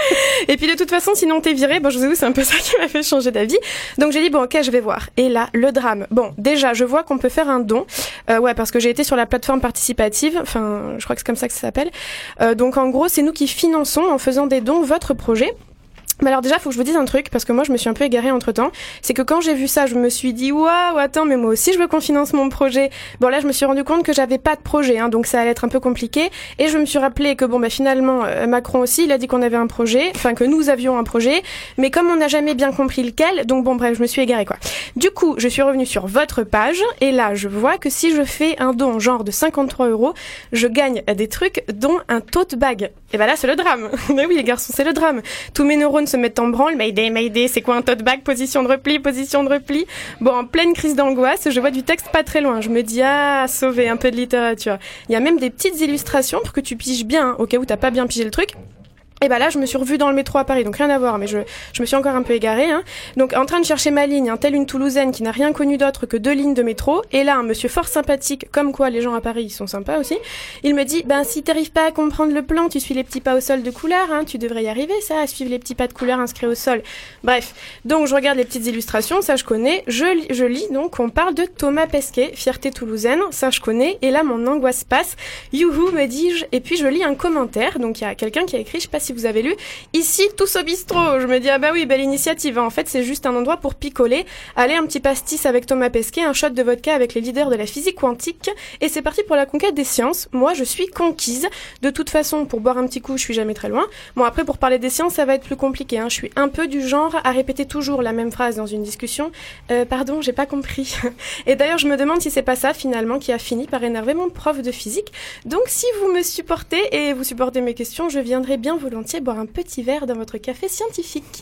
Speaker 9: Et puis de toute façon sinon t'es virée, bon je vous avoue c'est un peu ça qui m'a fait changer d'avis. Donc j'ai dit bon ok je vais voir. Et là le drame. Bon déjà je vois qu'on peut faire un don, euh, ouais parce que j'ai été sur la plateforme participative, enfin je Je crois que c'est comme ça que ça s'appelle. Euh, donc en gros, c'est nous qui finançons en faisant des dons votre projet. Mais alors déjà, faut que je vous dise un truc, parce que moi, je me suis un peu égarée entre-temps. C'est que quand j'ai vu ça, je me suis dit, waouh, attends, mais moi aussi, je veux qu'on finance mon projet. Bon, là, je me suis rendu compte que j'avais pas de projet, hein, donc ça allait être un peu compliqué. Et je me suis rappelé que, bon, bah, finalement, euh, Macron aussi, il a dit qu'on avait un projet, enfin, que nous avions un projet. Mais comme on n'a jamais bien compris lequel, donc bon, bref, je me suis égarée, quoi. Du coup, je suis revenue sur votre page, et là, je vois que si je fais un don, genre de cinquante-trois euros, je gagne des trucs, dont un tote bag. Et bah là, c'est le drame. Mais oui, les garçons, c'est le drame. Tous mes neurones se mettent en branle, Mayday, Mayday, c'est quoi un tote bag, position de repli, position de repli. Bon, en pleine crise d'angoisse, je vois du texte pas très loin. Je me dis, ah, sauver un peu de littérature. Il y a même des petites illustrations pour que tu piges bien, hein, au cas où t'as pas bien pigé le truc. Et bah là, je me suis revue dans le métro à Paris, donc rien à voir, mais je, je me suis encore un peu égarée, hein. Donc, en train de chercher ma ligne, hein, telle une Toulousaine qui n'a rien connu d'autre que deux lignes de métro. Et là, un monsieur fort sympathique, comme quoi les gens à Paris, ils sont sympas aussi. Il me dit, ben, si t'arrives pas à comprendre le plan, tu suis les petits pas au sol de couleur, hein, tu devrais y arriver, ça, à suivre les petits pas de couleur inscrits au sol. Bref. Donc, je regarde les petites illustrations, ça, je connais. Je, je lis, donc, on parle de Thomas Pesquet, fierté toulousaine, ça, je connais. Et là, mon angoisse passe. Youhou, me dis-je. Et puis, je lis un commentaire. Donc, il y a quelqu'un qui a écrit, je sais pas si vous avez lu, ici tous au bistrot. Je me dis ah bah oui, belle initiative. En fait, c'est juste un endroit pour picoler. Allez, un petit pastis avec Thomas Pesquet, un shot de vodka avec les leaders de la physique quantique, et c'est parti pour la conquête des sciences. Moi, je suis conquise. De toute façon, pour boire un petit coup, je suis jamais très loin. Bon, après, pour parler des sciences, ça va être plus compliqué, hein. Je suis un peu du genre à répéter toujours la même phrase dans une discussion. Euh, pardon, j'ai pas compris. Et d'ailleurs, je me demande si c'est pas ça finalement qui a fini par énerver mon prof de physique. Donc, si vous me supportez et vous supportez mes questions, je viendrai bien volontiers boire un petit verre dans votre café scientifique.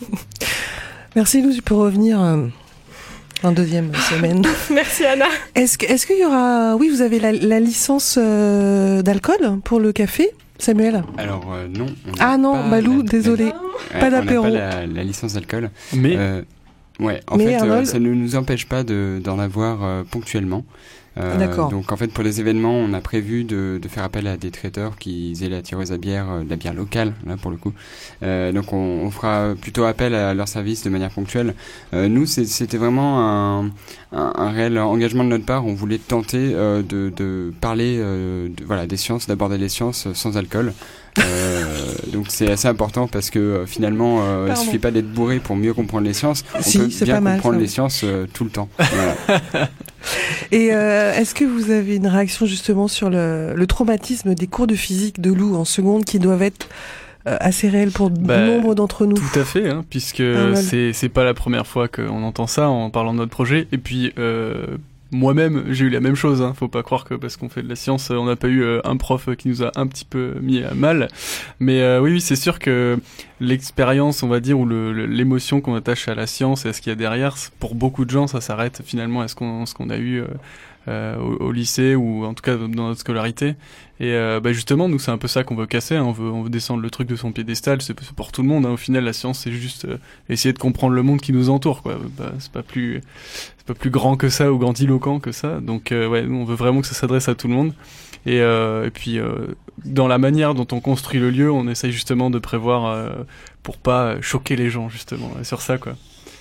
Speaker 1: Merci Lou, tu peux revenir euh, en deuxième semaine.
Speaker 9: Merci Anna.
Speaker 1: Est-ce, que, est-ce qu'il y aura... Oui, vous avez la, la licence euh, d'alcool pour le café, Samuel?
Speaker 6: Alors euh, non.
Speaker 1: Ah non, bah Lou, désolé.
Speaker 6: Ouais,
Speaker 1: pas d'apéro.
Speaker 6: On n'a pas la, la licence d'alcool.
Speaker 7: Mais...
Speaker 6: Euh, ouais, en
Speaker 1: Mais
Speaker 6: fait,
Speaker 1: Arnold...
Speaker 6: euh, ça ne nous empêche pas de, d'en avoir euh, ponctuellement. Euh,
Speaker 1: D'accord.
Speaker 6: Donc en fait pour les événements on a prévu de, de faire appel à des traiteurs qui aient la tireuse à bière, euh, de la bière locale là pour le coup. Euh, donc on, on fera plutôt appel à leur service de manière ponctuelle. Euh, nous c'est, c'était vraiment un, un, un réel engagement de notre part. On voulait tenter euh, de, de parler euh, de, voilà des sciences, d'aborder les sciences sans alcool. Euh, donc c'est assez important parce que euh, finalement, euh, il suffit pas d'être bourré pour mieux comprendre les sciences. On
Speaker 1: si,
Speaker 6: peut
Speaker 1: c'est
Speaker 6: bien
Speaker 1: pas mal,
Speaker 6: comprendre
Speaker 1: ça.
Speaker 6: les sciences euh, tout le temps. Voilà.
Speaker 1: Et euh, est-ce que vous avez une réaction justement sur le, le traumatisme des cours de physique de Lou en seconde qui doivent être euh, assez réels pour
Speaker 7: Bah,
Speaker 1: nombre d'entre nous?
Speaker 7: Tout à fait, hein, puisque
Speaker 1: Ah, mal.
Speaker 7: c'est c'est pas la première fois qu'on entend ça en parlant de notre projet. Et puis euh, moi-même, j'ai eu la même chose. Hein. Faut pas croire que parce qu'on fait de la science, on n'a pas eu euh, un prof qui nous a un petit peu mis à mal. Mais euh, oui, oui, c'est sûr que l'expérience, on va dire, ou le, le- l'émotion qu'on attache à la science et à ce qu'il y a derrière, pour beaucoup de gens, ça s'arrête finalement à ce qu'on ce qu'on a eu. Euh, euh, au, au lycée ou en tout cas dans notre scolarité et euh, bah justement nous c'est un peu ça qu'on veut casser hein. on veut on veut descendre le truc de son piédestal, c'est, c'est pour tout le monde hein. Au final la science c'est juste euh, essayer de comprendre le monde qui nous entoure quoi. Bah, c'est pas plus c'est pas plus grand que ça ou grandiloquent que ça donc euh, ouais nous, on veut vraiment que ça s'adresse à tout le monde et, euh, et puis euh, dans la manière dont on construit le lieu on essaye justement de prévoir euh, pour pas choquer les gens justement sur ça quoi.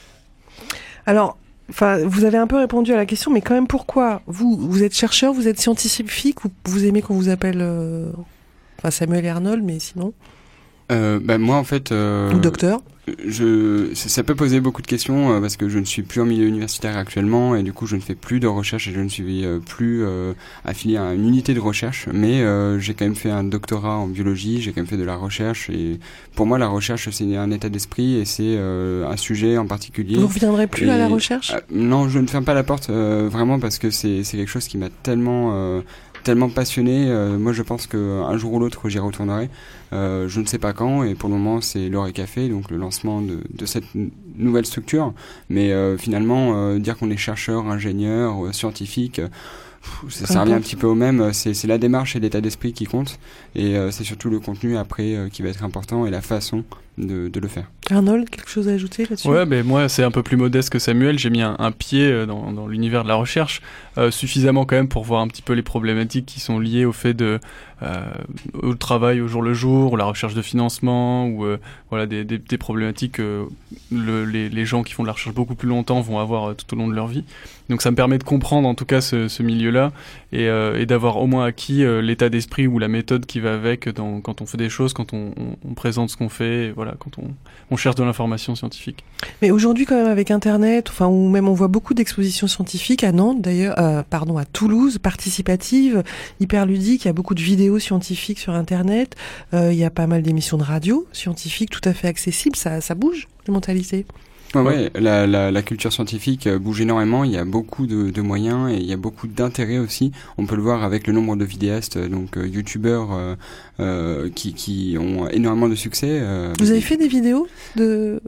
Speaker 1: Alors, enfin, vous avez un peu répondu à la question, mais quand même, pourquoi vous, vous êtes chercheur, vous êtes scientifique, ou vous aimez qu'on vous appelle, euh, enfin Samuel et Arnold, mais sinon,
Speaker 6: Euh, bah, moi en fait euh,
Speaker 1: ou docteur.
Speaker 6: je ça, ça peut poser beaucoup de questions euh, parce que je ne suis plus en milieu universitaire actuellement et du coup je ne fais plus de recherche et je ne suis euh, plus euh, affilié à une unité de recherche mais euh, j'ai quand même fait un doctorat en biologie, j'ai quand même fait de la recherche et pour moi la recherche c'est un état d'esprit et c'est euh, un sujet en particulier.
Speaker 1: Vous reviendrez plus
Speaker 6: et,
Speaker 1: à la recherche?
Speaker 6: euh, Non, je ne ferme pas la porte euh, vraiment parce que c'est c'est quelque chose qui m'a tellement euh, tellement passionné. Euh, moi je pense que un jour ou l'autre j'y retournerai. Euh, je ne sais pas quand et pour le moment c'est l'Heure et Café donc le lancement de, de cette n- nouvelle structure mais euh, finalement euh, dire qu'on est chercheur, ingénieur, euh, scientifique euh, pff, ça, ça revient un petit peu au même, c'est, c'est la démarche et l'état d'esprit qui compte et euh, c'est surtout le contenu après euh, qui va être important et la façon de, de le faire.
Speaker 1: Arnold, quelque chose à ajouter là-dessus?
Speaker 7: Ouais, mais moi c'est un peu plus modeste que Samuel. J'ai mis un, un pied euh, dans, dans l'univers de la recherche, euh, suffisamment quand même pour voir un petit peu les problématiques qui sont liées au fait de euh, au travail au jour le jour, ou la recherche de financement, ou euh, voilà des, des, des problématiques que le, les, les gens qui font de la recherche beaucoup plus longtemps vont avoir euh, tout au long de leur vie. Donc ça me permet de comprendre en tout cas ce, ce milieu-là et, euh, et d'avoir au moins acquis euh, l'état d'esprit ou la méthode qui va avec dans, quand on fait des choses, quand on, on, on présente ce qu'on fait, et voilà, quand on, on cherche de l'information scientifique.
Speaker 1: Mais aujourd'hui, quand même, avec Internet, enfin, ou même on voit beaucoup d'expositions scientifiques à Nantes, d'ailleurs, euh, pardon, à Toulouse, participatives, hyper ludiques. Il y a beaucoup de vidéos scientifiques sur Internet. Euh, il y a pas mal d'émissions de radio scientifiques, tout à fait accessibles. Ça, ça bouge, les mentalités.
Speaker 6: Ouais, ouais, la, la, la culture scientifique euh, bouge énormément, il y a beaucoup de, de moyens et il y a beaucoup d'intérêt aussi. On peut le voir avec le nombre de vidéastes, euh, donc euh, youtubeurs euh, euh, qui, qui ont énormément de succès. Euh,
Speaker 1: Vous avez fait des vidéos de...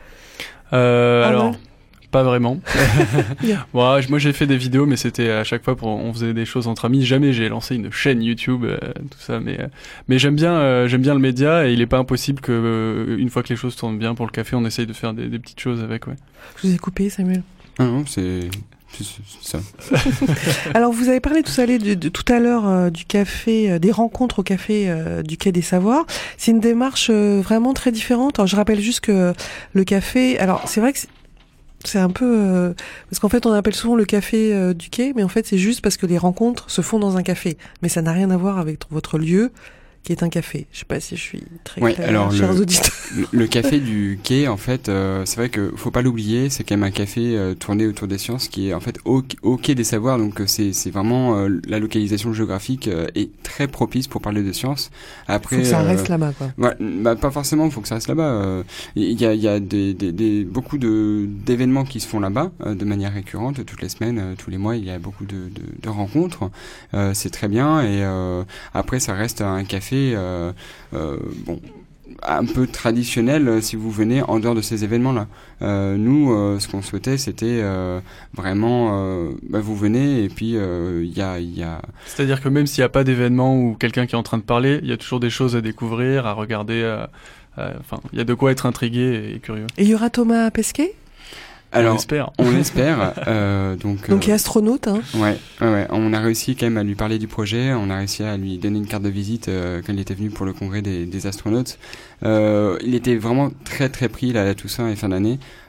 Speaker 7: Euh,
Speaker 1: Ah,
Speaker 7: alors,
Speaker 1: ouais.
Speaker 7: pas vraiment.
Speaker 1: Bien.
Speaker 7: Bon, moi j'ai fait des vidéos, mais c'était à chaque fois pour on faisait des choses entre amis. Jamais j'ai lancé une chaîne YouTube, euh, tout ça. Mais euh, mais j'aime bien euh, j'aime bien le média et il est pas impossible que euh, une fois que les choses tournent bien pour le café, on essaye de faire des, des petites choses avec. Ouais.
Speaker 1: Je vous ai coupé, Samuel.
Speaker 6: Ah non, c'est, c'est, c'est ça.
Speaker 1: Alors, vous avez parlé tout à l'heure, de, de, tout à l'heure euh, du café, euh, des rencontres au café euh, du Quai des Savoirs. C'est une démarche euh, vraiment très différente. Alors, je rappelle juste que le café... Alors, c'est vrai que c'est, c'est un peu... Euh, parce qu'en fait, on appelle souvent le café euh, du Quai, mais en fait, c'est juste parce que les rencontres se font dans un café. Mais ça n'a rien à voir avec votre lieu, qui est un café. Je sais pas si je suis très
Speaker 6: Ouais,
Speaker 1: claire,
Speaker 6: alors
Speaker 1: chers
Speaker 6: le,
Speaker 1: auditeurs.
Speaker 6: le, le café du Quai, en fait, euh, c'est vrai que faut pas l'oublier, c'est quand même un café euh, tourné autour des sciences qui est en fait au, au Quai des Savoirs, donc euh, c'est, c'est vraiment euh, la localisation géographique euh, est très propice pour parler de sciences. Après,
Speaker 1: Faut que ça
Speaker 6: euh,
Speaker 1: reste là-bas, quoi.
Speaker 6: Ouais, bah pas forcément, il faut que ça reste là-bas. Il euh, y a, y a des, des, des, beaucoup de, d'événements qui se font là-bas euh, de manière récurrente, toutes les semaines, euh, tous les mois, il y a beaucoup de, de, de rencontres. Euh, c'est très bien et euh, après ça reste un café... Euh, Euh, bon, un peu traditionnel euh, si vous venez en dehors de ces événements-là. Euh, nous, euh, ce qu'on souhaitait, c'était euh, vraiment, euh, bah, vous venez et puis il euh, y a, y a.
Speaker 7: C'est-à-dire que même s'il n'y a pas d'événement ou quelqu'un qui est en train de parler, il y a toujours des choses à découvrir, à regarder. À, à, enfin, il y a de quoi être intrigué et curieux.
Speaker 1: Et il y aura Thomas Pesquet ?
Speaker 6: Alors,
Speaker 7: on espère.
Speaker 6: On espère. euh, donc,
Speaker 1: donc, il
Speaker 6: euh,
Speaker 1: est astronaute. Hein.
Speaker 6: Ouais, ouais, ouais. On a réussi quand même à lui parler du projet. On a réussi à lui donner une carte de visite euh, quand il était venu pour le congrès des, des astronautes. Euh, il était vraiment très très pris là, à la Toussaint et fin d'année.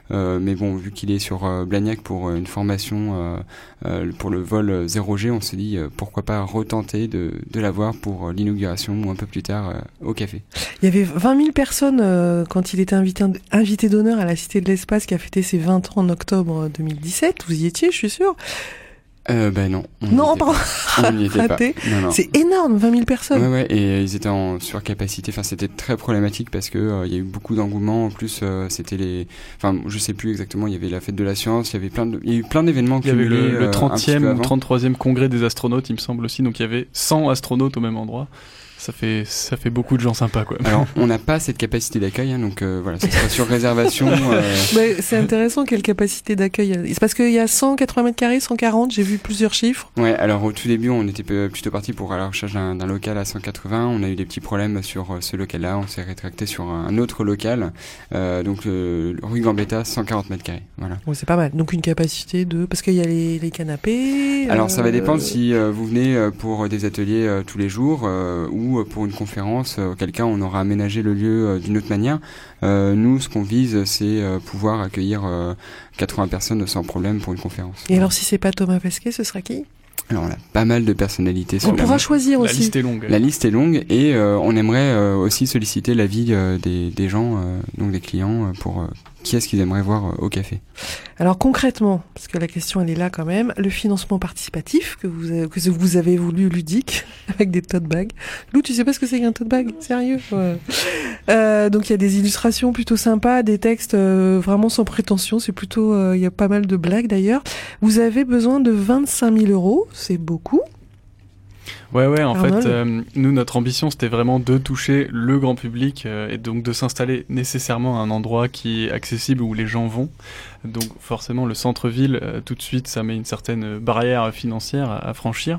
Speaker 6: Euh, mais bon, vu qu'il est sur euh, Blagnac pour euh, une formation euh, euh, pour le vol zéro G, on s'est dit euh, pourquoi pas retenter de, de l'avoir pour euh, l'inauguration ou un peu plus tard euh, au café.
Speaker 1: Il y avait vingt mille personnes euh, quand il était invité, invité d'honneur à la Cité de l'Espace qui a fêté ses vingt ans en octobre deux mille dix-sept. Vous y étiez, je suis sûre.
Speaker 6: Euh, ben non. On
Speaker 1: non, pardon.
Speaker 6: On n'y était pas. Non, non.
Speaker 1: C'est énorme, vingt mille personnes.
Speaker 6: Ouais, ouais, et ils étaient en surcapacité. Enfin, c'était très problématique parce que euh, il y a eu beaucoup d'engouement. En plus, euh, c'était les, enfin, je sais plus exactement. Il y avait la fête de la science. Il y avait plein de, il y a eu plein d'événements.
Speaker 7: Il y avait le, le
Speaker 6: euh,
Speaker 7: trentième ou trente-troisième congrès des astronautes, il me semble aussi. Donc il y avait cent astronautes au même endroit. Ça fait, ça fait beaucoup de gens sympas, quoi.
Speaker 6: Alors, on n'a pas cette capacité d'accueil, hein, donc euh, voilà, ça sera sur réservation. Euh...
Speaker 1: Mais c'est intéressant quelle capacité d'accueil. C'est parce qu'il y a cent quatre-vingts mètres carrés, cent quarante, j'ai vu plusieurs chiffres.
Speaker 6: Ouais, alors au tout début, on était plutôt parti pour à la recherche d'un, d'un local à cent quatre-vingts. On a eu des petits problèmes sur ce local-là. On s'est rétracté sur un autre local, euh, donc euh, rue Gambetta, cent quarante mètres carrés. Voilà.
Speaker 1: Ouais, c'est pas mal. Donc une capacité de, parce qu'il y a les, les canapés.
Speaker 6: Alors
Speaker 1: euh...
Speaker 6: ça va dépendre si euh, vous venez pour des ateliers euh, tous les jours euh, ou pour une conférence, euh, auquel cas on aura aménagé le lieu euh, d'une autre manière. Euh, nous, ce qu'on vise, c'est euh, pouvoir accueillir euh, quatre-vingts personnes sans problème pour une conférence.
Speaker 1: Et alors si c'est pas Thomas Pesquet, ce sera qui ?
Speaker 6: Alors on a pas mal de personnalités.
Speaker 1: On pourra choisir aussi.
Speaker 7: La liste est longue.
Speaker 6: La liste est longue et euh, on aimerait euh, aussi solliciter l'avis euh, des, des gens, euh, donc des clients, euh, pour euh, qui est-ce qu'ils aimeraient voir euh, au café.
Speaker 1: Alors concrètement, parce que la question elle est là quand même, le financement participatif que vous avez, que vous avez voulu ludique avec des tote bags. Lou, tu sais pas ce que c'est qu'un tote bag ? Sérieux ? Ouais. Euh, donc il y a des illustrations plutôt sympas, des textes euh, vraiment sans prétention. C'est plutôt, il euh, y a pas mal de blagues d'ailleurs. Vous avez besoin de vingt-cinq mille euros, c'est beaucoup.
Speaker 7: Ouais, ouais, en
Speaker 1: Arnold.
Speaker 7: fait, euh, nous, notre ambition, c'était vraiment de toucher le grand public euh, et donc de s'installer nécessairement à un endroit qui est accessible où les gens vont. Donc, forcément, le centre-ville, euh, tout de suite, ça met une certaine barrière financière à, à franchir.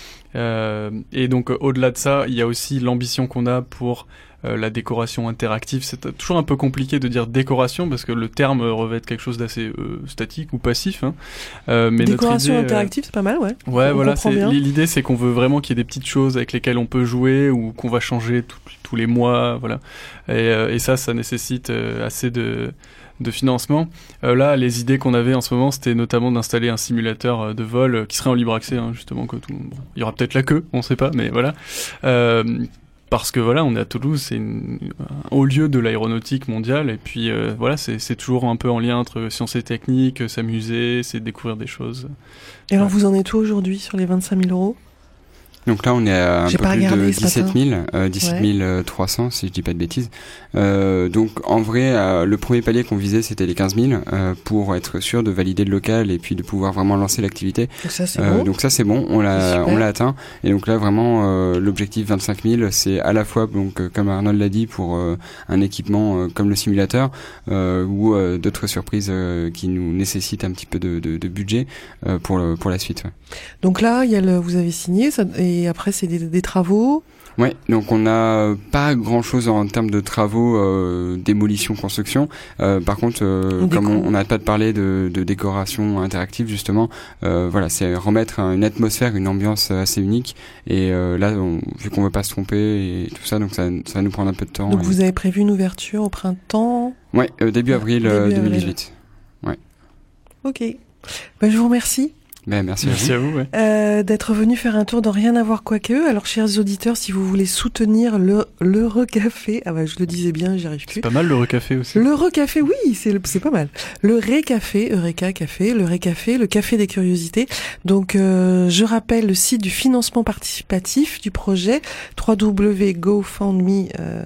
Speaker 7: Euh, et donc, euh, au-delà de ça, il y a aussi l'ambition qu'on a pour euh, la décoration interactive. C'est toujours un peu compliqué de dire décoration parce que le terme revêt quelque chose d'assez euh, statique ou passif. Hein. Euh, mais
Speaker 1: décoration
Speaker 7: notre idée,
Speaker 1: interactive, euh... c'est pas mal, ouais.
Speaker 7: Ouais,
Speaker 1: on
Speaker 7: voilà. C'est,
Speaker 1: bien.
Speaker 7: l'idée, c'est qu'on veut vraiment qu'il y ait des petites choses avec lesquelles on peut jouer ou qu'on va changer tout, tous les mois, voilà. Et, euh, et ça, ça nécessite euh, assez de de financement. Euh, là, les idées qu'on avait en ce moment, c'était notamment d'installer un simulateur de vol euh, qui serait en libre accès, hein, justement. Que tout, bon, il y aura peut-être la queue, on sait pas, mais voilà. Euh, parce que voilà, on est à Toulouse, c'est une, un haut lieu de l'aéronautique mondiale, et puis euh, voilà, c'est, c'est toujours un peu en lien entre sciences et techniques, s'amuser, c'est découvrir des choses.
Speaker 1: Et alors, ouais. Vous en êtes où aujourd'hui sur les vingt-cinq mille euros ?
Speaker 6: Donc là, on est à un
Speaker 1: J'ai
Speaker 6: peu
Speaker 1: pas
Speaker 6: plus
Speaker 1: regardé
Speaker 6: de
Speaker 1: ce
Speaker 6: dix-sept mille,
Speaker 1: matin.
Speaker 6: euh, dix-sept mille trois cents si je dis pas de bêtises. Euh, donc en vrai, euh, le premier palier qu'on visait, c'était les quinze mille euh, pour être sûr de valider le local et puis de pouvoir vraiment lancer l'activité.
Speaker 1: Donc ça, c'est
Speaker 6: euh,
Speaker 1: bon.
Speaker 6: Donc ça, c'est bon, on l'a, on l'a atteint. Et donc là, vraiment, euh, l'objectif vingt-cinq mille, c'est à la fois, donc euh, comme Arnold l'a dit, pour euh, un équipement euh, comme le simulateur euh, ou euh, d'autres surprises euh, qui nous nécessitent un petit peu de, de, de budget euh, pour le, pour la suite. Ouais.
Speaker 1: Donc là, il y a le, vous avez signé ça, et après c'est des, des travaux.
Speaker 6: Ouais, donc on n'a pas grand-chose en termes de travaux, euh, démolition, construction. Euh, par contre, euh, comme on n'arrête pas de parler de, de décoration interactive justement, euh, voilà, c'est remettre une atmosphère, une ambiance assez unique. Et euh, là, on, vu qu'on veut pas se tromper et tout ça, donc ça, ça va nous prendre un peu de temps.
Speaker 1: Donc
Speaker 6: et...
Speaker 1: vous avez prévu une ouverture au printemps ?
Speaker 6: Ouais, euh, début avril
Speaker 1: début
Speaker 6: euh, deux mille dix-huit.
Speaker 1: Avril.
Speaker 6: Ouais.
Speaker 1: Ok. Ben, je vous remercie.
Speaker 6: Ben, merci,
Speaker 7: merci
Speaker 6: à vous,
Speaker 7: à vous ouais.
Speaker 1: euh, d'être venu faire un tour dans Rien à voir quoique. Alors, chers auditeurs, si vous voulez soutenir le le Recafé, ah bah je le disais bien, j'y arrive plus.
Speaker 7: C'est pas mal le Recafé aussi.
Speaker 1: Le Recafé, oui, c'est c'est pas mal. Le Récafé, Eureka Café, le Récafé, le Café des curiosités. Donc, euh, je rappelle le site du financement participatif du projet w w w point gofundme euh,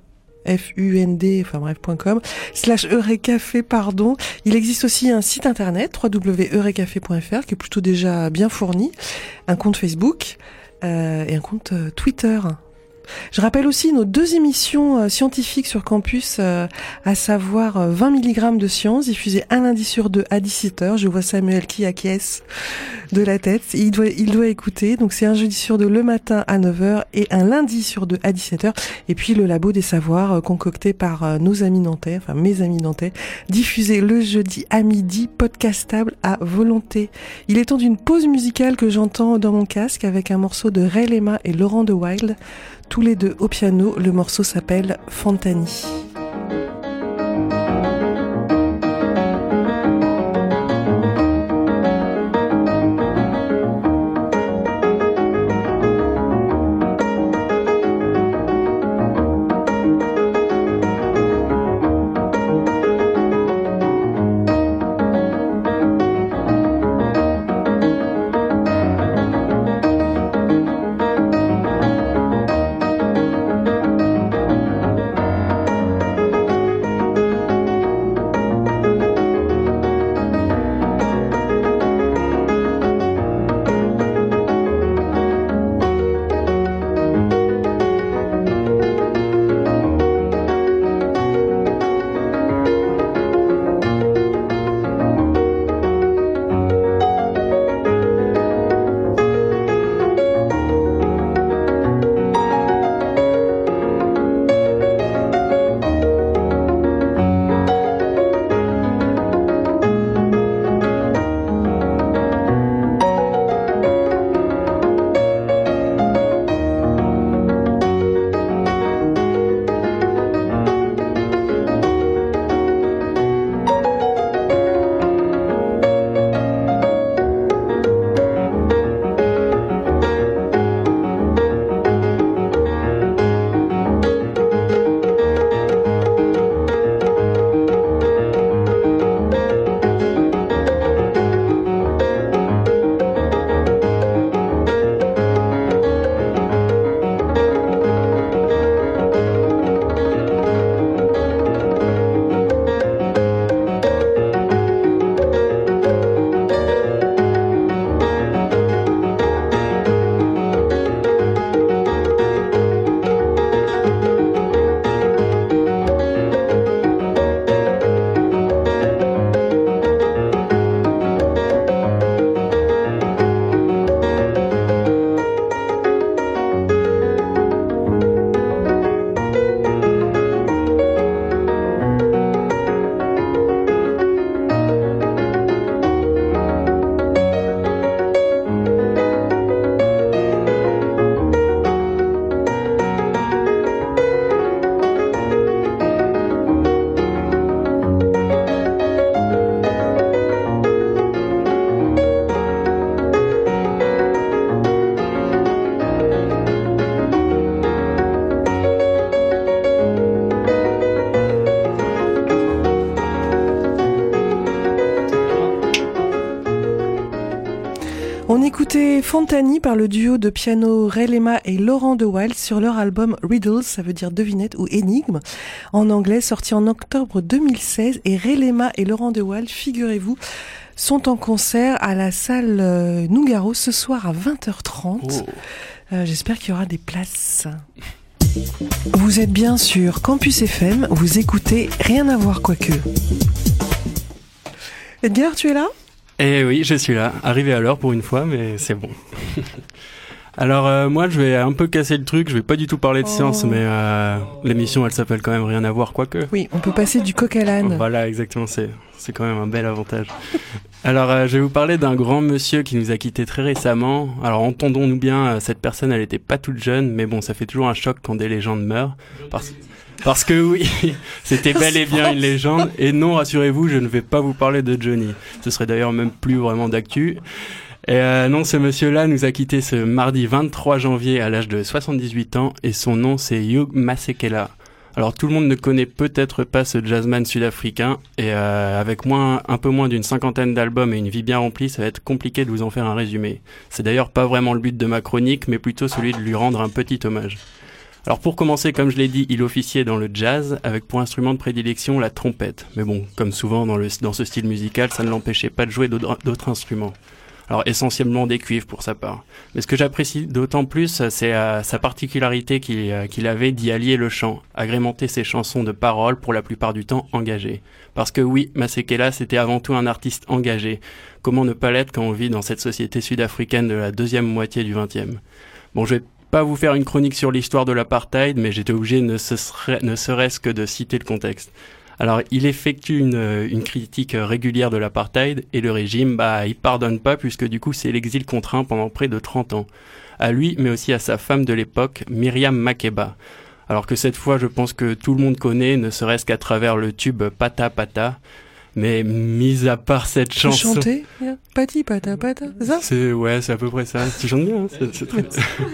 Speaker 1: F U N D, enfin bref, .com, slash Eurecafé, pardon. Il existe aussi un site internet, w w w point eurecafé point f r, qui est plutôt déjà bien fourni, un compte Facebook, euh, et un compte euh, Twitter. Je rappelle aussi nos deux émissions euh, scientifiques sur campus, euh, à savoir euh, vingt milligrammes de science, diffusées un lundi sur deux à dix-sept heures. Je vois Samuel qui acquiesce de la tête. Il doit, il doit écouter. Donc c'est un jeudi sur deux le matin à neuf heures et un lundi sur deux à dix-sept heures. Et puis le Labo des Savoirs, euh, concocté par euh, nos amis nantais, enfin mes amis nantais, diffusé le jeudi à midi, podcastable à volonté. Il est temps d'une pause musicale que j'entends dans mon casque avec un morceau de Ray Lema et Laurent de Wild. Tous les deux au piano, le morceau s'appelle Fantani. On écoutait Fontani par le duo de piano Relema et Laurent De Wild sur leur album Riddles, ça veut dire devinette ou énigme, en anglais, sorti en octobre deux mille seize. Et Relema et Laurent De Wild, figurez-vous, sont en concert à la salle euh, Nougaro ce soir à vingt heures trente. Oh. Euh, j'espère qu'il y aura des places. Vous êtes bien sur Campus F M, vous écoutez Rien à voir quoique. Edgar, tu es là ?
Speaker 10: Eh oui, je suis là, arrivé à l'heure pour une fois, mais c'est bon. Alors euh, moi, je vais un peu casser le truc, je vais pas du tout parler de oh. science, mais euh, l'émission, elle s'appelle quand même Rien à voir, quoique.
Speaker 1: Oui, on peut passer du coq à l'âne.
Speaker 10: Voilà, exactement, c'est, c'est quand même un bel avantage. Alors, euh, je vais vous parler d'un grand monsieur qui nous a quittés très récemment. Alors, entendons-nous bien, euh, cette personne, elle était pas toute jeune, mais bon, ça fait toujours un choc quand des légendes meurent. Parce... Parce que oui, c'était bel et bien une légende. Et non, rassurez-vous, je ne vais pas vous parler de Johnny. Ce serait d'ailleurs même plus vraiment d'actu. Et euh, non, ce monsieur-là nous a quittés ce mardi vingt-trois janvier à l'âge de soixante-dix-huit ans. Et son nom, c'est Hugh Masekela. Alors tout le monde ne connaît peut-être pas ce jazzman sud-africain. Et euh, avec moins, un peu moins d'une cinquantaine d'albums et une vie bien remplie, ça va être compliqué de vous en faire un résumé. C'est d'ailleurs pas vraiment le but de ma chronique, mais plutôt celui de lui rendre un petit hommage. Alors pour commencer, comme je l'ai dit, il officiait dans le jazz, avec pour instrument de prédilection la trompette. Mais bon, comme souvent dans, le, dans ce style musical, ça ne l'empêchait pas de jouer d'autres, d'autres instruments. Alors essentiellement des cuivres pour sa part. Mais ce que j'apprécie d'autant plus, c'est euh, sa particularité qu'il, euh, qu'il avait d'y allier le chant, agrémenter ses chansons de paroles pour la plupart du temps engagées. Parce que oui, Masekela, c'était avant tout un artiste engagé. Comment ne pas l'être quand on vit dans cette société sud-africaine de la deuxième moitié du vingtième ? Bon, je vais pas vous faire une chronique sur l'histoire de l'apartheid, mais j'étais obligé ne, ce serait, ne serait-ce que de citer le contexte. Alors, il effectue une, une critique régulière de l'apartheid, et le régime, bah, il pardonne pas, puisque du coup, c'est l'exil contraint pendant près de trente ans. À lui, mais aussi à sa femme de l'époque, Miriam Makeba. Alors que cette fois, je pense que tout le monde connaît, ne serait-ce qu'à travers le tube Pata Pata. Mais mis à part cette
Speaker 1: tu
Speaker 10: chanson...
Speaker 1: Tu chantais Pati pata pata, c'est ça ?
Speaker 10: C'est, ouais, c'est à peu près ça. Tu chantes bien, hein, c'est, c'est très...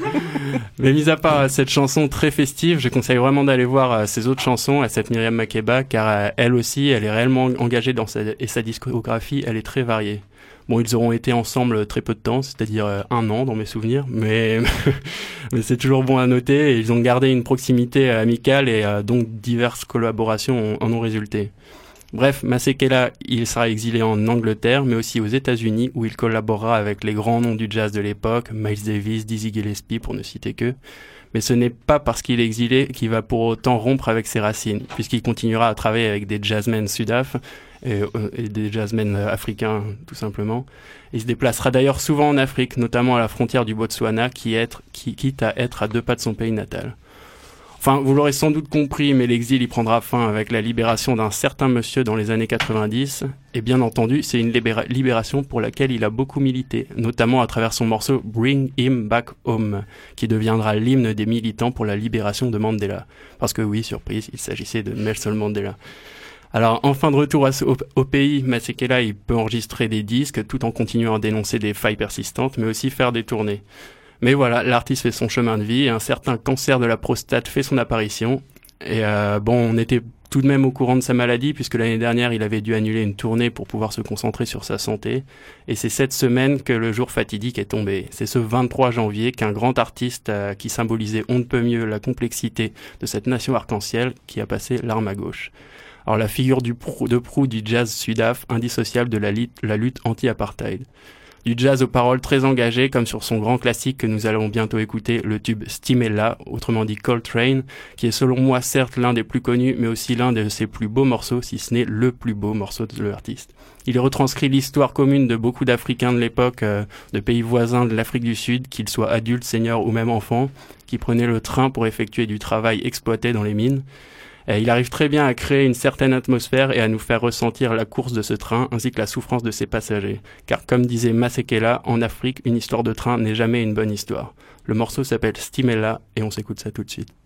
Speaker 10: Mais mis à part cette chanson très festive, je conseille vraiment d'aller voir ses autres chansons à cette Miriam Makeba, car elle aussi, elle est réellement engagée dans sa... et sa discographie, elle est très variée. Bon, ils auront été ensemble très peu de temps, c'est-à-dire un an dans mes souvenirs, mais, mais c'est toujours bon à noter. Et ils ont gardé une proximité amicale et euh, donc diverses collaborations en ont résulté. Bref, Masekela, il sera exilé en Angleterre, mais aussi aux États-Unis, où il collaborera avec les grands noms du jazz de l'époque, Miles Davis, Dizzy Gillespie, pour ne citer que. Mais ce n'est pas parce qu'il est exilé qu'il va pour autant rompre avec ses racines, puisqu'il continuera à travailler avec des jazzmen sudaf et, et des jazzmen africains, tout simplement. Il se déplacera d'ailleurs souvent en Afrique, notamment à la frontière du Botswana, qui, est, qui quitte à être à deux pas de son pays natal. Enfin, vous l'aurez sans doute compris, mais l'exil y prendra fin avec la libération d'un certain monsieur dans les années quatre-vingt-dix. Et bien entendu, c'est une libéra- libération pour laquelle il a beaucoup milité, notamment à travers son morceau Bring Him Back Home, qui deviendra l'hymne des militants pour la libération de Mandela. Parce que oui, surprise, il s'agissait de Nelson Mandela. Alors, en fin de retour au, au pays, Masekela, il peut enregistrer des disques tout en continuant à dénoncer des failles persistantes, mais aussi faire des tournées. Mais voilà, l'artiste fait son chemin de vie et un certain cancer de la prostate fait son apparition. Et euh, bon, on était tout de même au courant de sa maladie puisque l'année dernière, il avait dû annuler une tournée pour pouvoir se concentrer sur sa santé. Et c'est cette semaine que le jour fatidique est tombé. C'est ce vingt-trois janvier qu'un grand artiste euh, qui symbolisait on ne peut mieux la complexité de cette nation arc-en-ciel qui a passé l'arme à gauche. Alors la figure du prou, de proue du jazz sudaf, indissociable de la, lit, la lutte anti-apartheid. Du jazz aux paroles très engagées, comme sur son grand classique que nous allons bientôt écouter, le tube Stimela, autrement dit Coltrane, qui est selon moi certes l'un des plus connus, mais aussi l'un de ses plus beaux morceaux, si ce n'est le plus beau morceau de l'artiste. Il retranscrit l'histoire commune de beaucoup d'Africains de l'époque, euh, de pays voisins de l'Afrique du Sud, qu'ils soient adultes, seniors ou même enfants, qui prenaient le train pour effectuer du travail exploité dans les mines. Et il arrive très bien à créer une certaine atmosphère et à nous faire ressentir la course de ce train ainsi que la souffrance de ses passagers. Car comme disait Masekela, en Afrique, une histoire de train n'est jamais une bonne histoire. Le morceau s'appelle Stimela et on s'écoute ça tout de suite.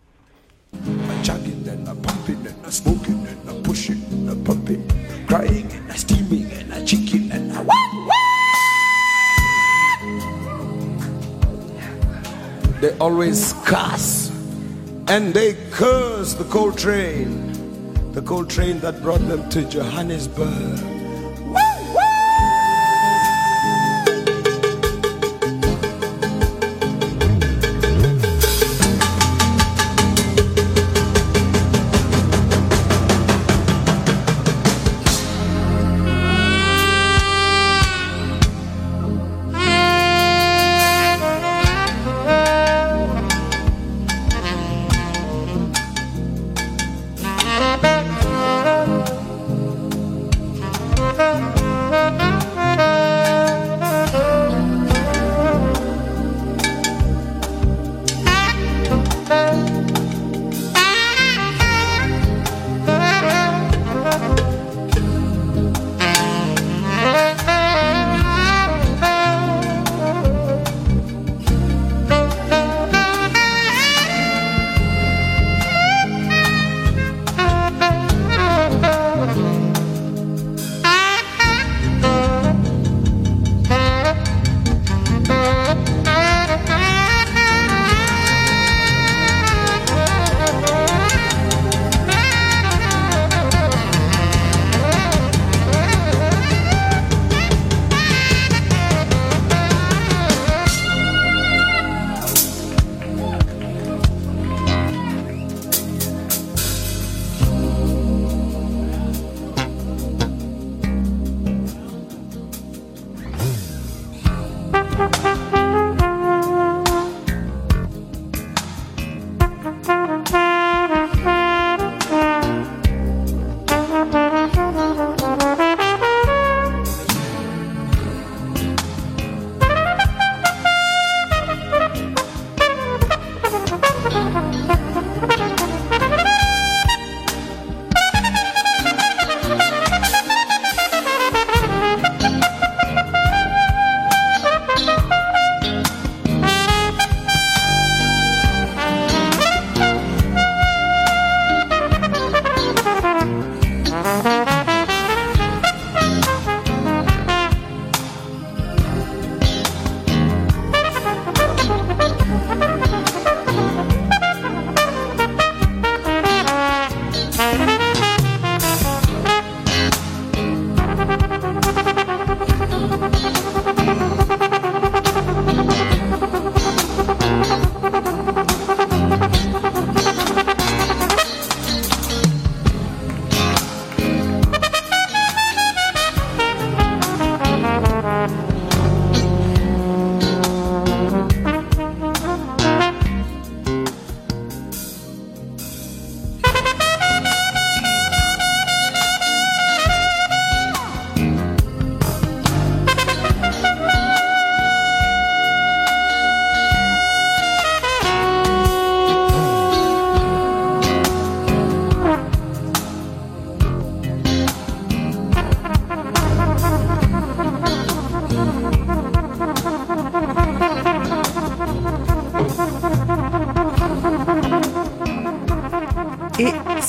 Speaker 11: They always cuss. And they curse the coal train, the coal train that brought them to Johannesburg. Woo, woo!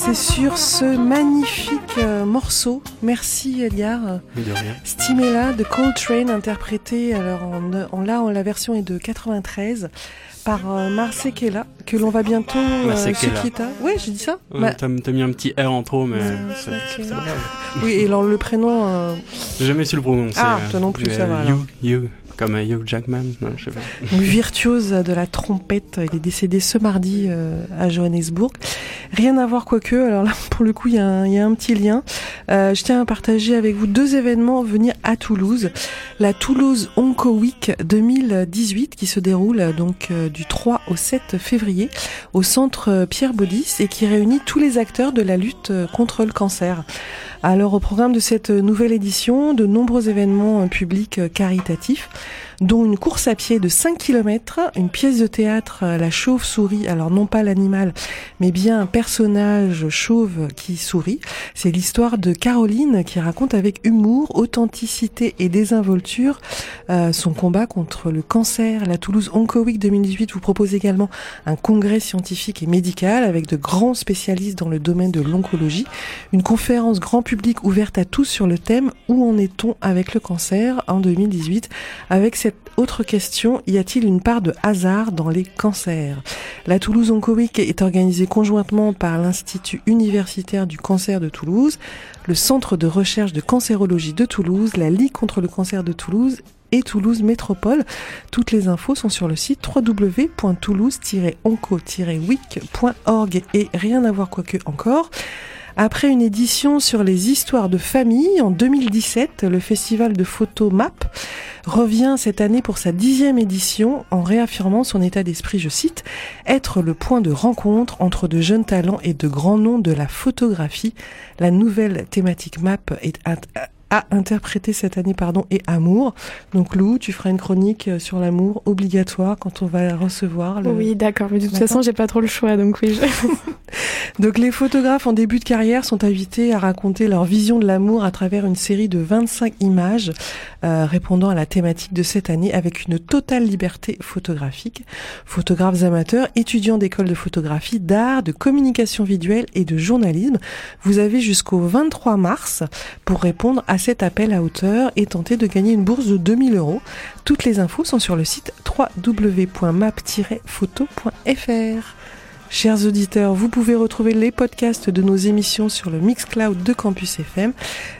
Speaker 1: laisser sur ce magnifique euh, morceau. Merci Edgar.
Speaker 10: De rien.
Speaker 1: Stimela de Coltrane, interprété, alors en, en là, en la version est de quatre-vingt-treize, par euh, Marsekela, que l'on va bientôt euh, se quitter. Ouais, j'ai dit ça.
Speaker 10: Ouais,
Speaker 1: bah,
Speaker 10: t'as, t'as mis un petit R en trop, mais
Speaker 1: c'est,
Speaker 10: c'est, c'est pas grave.
Speaker 1: Oui, et alors le prénom. Euh...
Speaker 10: J'ai jamais su le prononcer.
Speaker 1: Ah, toi non plus,
Speaker 10: euh,
Speaker 1: ça va.
Speaker 10: You, you. Comme un Hugh Jackman, non, je sais pas.
Speaker 1: Virtuose de la trompette, il est décédé ce mardi euh, à Johannesburg. Rien à voir quoique, alors là pour le coup il y a un, il y a un petit lien. Euh, je tiens à partager avec vous deux événements à venir à Toulouse. La Toulouse Onco Week deux mille dix-huit qui se déroule donc euh, du trois au sept février au centre Pierre Baudis et qui réunit tous les acteurs de la lutte contre le cancer. Alors au programme de cette nouvelle édition, de nombreux événements publics caritatifs, dont une course à pied de cinq kilomètres, une pièce de théâtre, La chauve-souris, alors non pas l'animal, mais bien un personnage chauve qui sourit. C'est l'histoire de Caroline qui raconte avec humour, authenticité et désinvolture euh, son combat contre le cancer. La Toulouse Onco Week deux mille dix-huit vous propose également un congrès scientifique et médical avec de grands spécialistes dans le domaine de l'oncologie, une conférence grand public ouverte à tous sur le thème « Où en est-on avec le cancer ?» en deux mille dix-huit, avec cette autre question, y a-t-il une part de hasard dans les cancers ? La Toulouse Onco Week est organisée conjointement par l'Institut universitaire du cancer de Toulouse, le Centre de recherche de cancérologie de Toulouse, la Ligue contre le cancer de Toulouse et Toulouse Métropole. Toutes les infos sont sur le site w w w point toulouse tiret onco tiret week point org et rien à voir quoique encore. Après une édition sur les histoires de famille, en deux mille dix-sept, le festival de photos M A P revient cette année pour sa dixième édition en réaffirmant son état d'esprit, je cite, « être le point de rencontre entre de jeunes talents et de grands noms de la photographie ». La nouvelle thématique M A P est à, à interpréter cette année pardon, est amour. Donc Lou, tu feras une chronique sur l'amour obligatoire quand on va recevoir le...
Speaker 9: Oui, d'accord, mais de toute
Speaker 1: D'accord.
Speaker 9: façon, j'ai pas trop le choix, donc oui. Je...
Speaker 1: Donc les photographes en début de carrière sont invités à raconter leur vision de l'amour à travers une série de vingt-cinq images euh, répondant à la thématique de cette année avec une totale liberté photographique. Photographes amateurs, étudiants d'école de photographie, d'art, de communication visuelle et de journalisme, vous avez jusqu'au vingt-trois mars pour répondre à cet appel à hauteur et tenter de gagner une bourse de deux mille euros. Toutes les infos sont sur le site w w w point map tiret photo point f r. Chers auditeurs, vous pouvez retrouver les podcasts de nos émissions sur le Mixcloud de Campus F M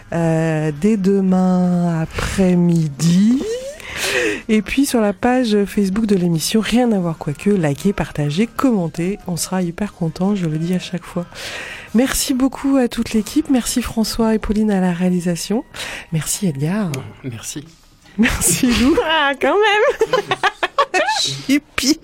Speaker 1: euh, dès demain après-midi. Et puis sur la page Facebook de l'émission, rien à voir quoique, likez, partagez, commentez, on sera hyper contents, je le dis à chaque fois. Merci beaucoup à toute l'équipe, merci François et Pauline à la réalisation, merci Edgar.
Speaker 10: Merci.
Speaker 1: Merci Lou.
Speaker 9: Ah, quand même.
Speaker 1: Hippie.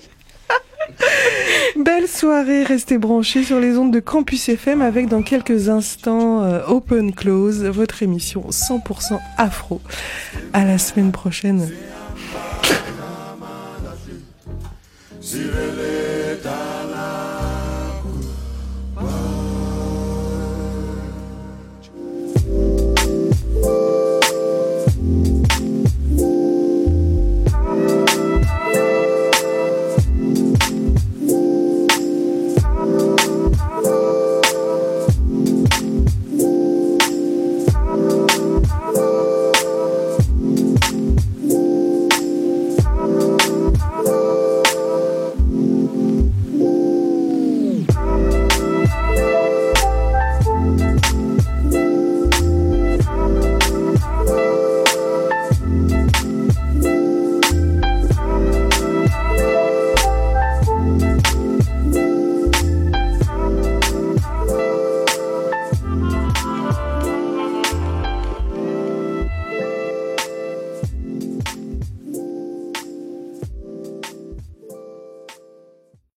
Speaker 1: Belle soirée, restez branchés sur les ondes de Campus F M avec dans quelques instants euh, Open Close, votre émission cent pour cent afro. À la semaine prochaine.